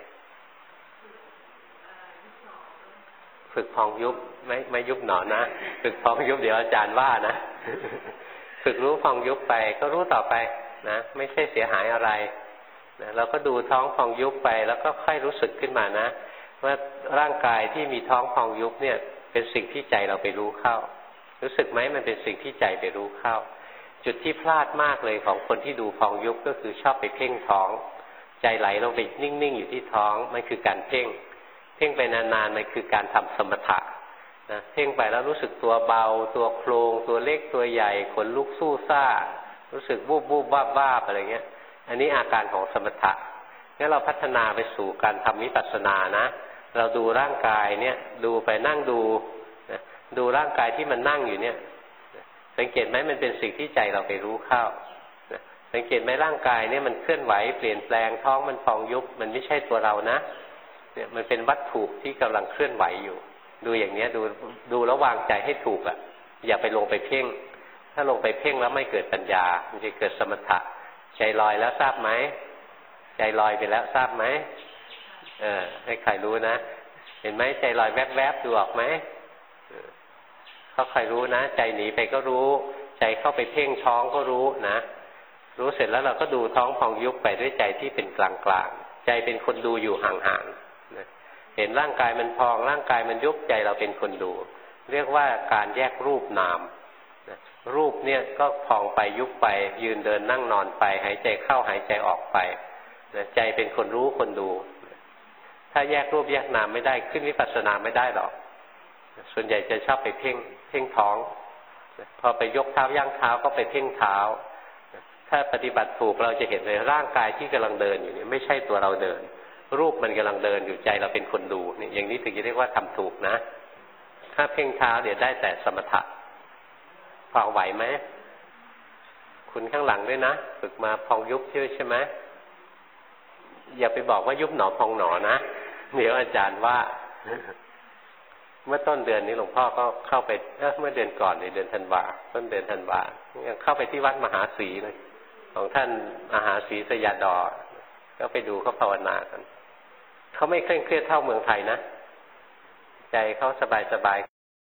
ฝึกพองยุบไม่ยุบหนอนะฝึกพองยุบเดี๋ยวอาจารย์ว่านะฝึกรู้พองยุบไปก็รู้ต่อไปนะไม่ใช่เสียหายอะไรนะเราก็ดูท้องพองยุบไปแล้วก็ค่อยรู้สึกขึ้นมานะว่าร่างกายที่มีท้องพองยุบเนี่ยเป็นสิ่งที่ใจเราไปรู้เข้ารู้สึกไหมมันเป็นสิ่งที่ใจไปรู้เข้าจุดที่พลาดมากเลยของคนที่ดูพองยุบก็คือชอบไปเพ่งท้องใจไหลลงไปนิ่งๆอยู่ที่ท้องมันคือการเพ่งไปนานๆมันคือการทำสมถะนะเพ่งไปแล้วรู้สึกตัวเบาตัวโครงตัวเล็กตัวใหญ่ขนลุกสู้ซ่ารู้สึกวูบวาบอะไรเงี้ยอันนี้อาการของสมถะงั้นเราพัฒนาไปสู่การทำวิปัสสนานะเราดูร่างกายเนี่ยดูไปนั่งดูดูร่างกายที่มันนั่งอยู่เนี่ยสังเกตไหมมันเป็นสิ่งที่ใจเราไปรู้เข้าสังเกตไหมร่างกายเนี่ยมันเคลื่อนไหวเปลี่ยนแปลงท้องมันพองยุบมันไม่ใช่ตัวเรานะเนี่ยมันเป็นวัตถุที่กำลังเคลื่อนไหวอยู่ดูอย่างนี้ดูแล้ววางใจให้ถูกอ่ะอย่าไปลงไปเพ่งถ้าลงไปเพ่งแล้วไม่เกิดปัญญามันจะเกิดสมถะใจลอยแล้วทราบไหมใจลอยไปแล้วทราบไหมให้ใครรู้นะเห็นไหมใจลอยแวบๆดูออกไหมเขาใครรู้นะใจหนีไปก็รู้ใจเข้าไปเพ่งท้องก็รู้นะรู้เสร็จแล้วเราก็ดูท้องพองยุบไปด้วยใจที่เป็นกลางๆใจเป็นคนดูอยู่ห่างๆเห็นร่างกายมันพองร่างกายมันยุบใจเราเป็นคนดูเรียกว่าการแยกรูปนามรูปเนี่ยก็พองไปยุบไปยืนเดินนั่งนอนไปหายใจเข้าหายใจออกไปใจเป็นคนรู้คนดูถ้าแยกรูปแยกนามไม่ได้ขึ้นวิปัสสนาไม่ได้หรอกส่วนใหญ่จะชอบไปเพ่งท้องพอไปยกเท้าย่างเท้าก็ไปเพ่งเท้าถ้าปฏิบัติถูกเราจะเห็นเลยร่างกายที่กำลังเดินอยู่นี่ไม่ใช่ตัวเราเดินรูปมันกำลังเดินอยู่ใจเราเป็นคนดูนี่อย่างนี้ถึงจะเรียกว่าทำถูกนะถ้าเพ่งเท้าเดี๋ยวได้แต่สมถะพอไหวไหมคุณข้างหลังด้วยนะฝึกมาพองยุบชื่อใช่ไหมอย่าไปบอกว่ายุบหนอพองหนอนะเดี๋ยวอาจารย์ว่าเมื่อต้นเดือนนี้หลวงพ่อก็เข้าไปเมื่อเดือนก่อนในเดือนธันวาต้นเดือนธันวายังเข้าไปที่วัดมหาศรีเลยของท่านมหาศรีสยาดอก็ไปดูเขาภาวนากันเขาไม่เคร่งเครียดเท่าเมืองไทยนะใจเขาสบาย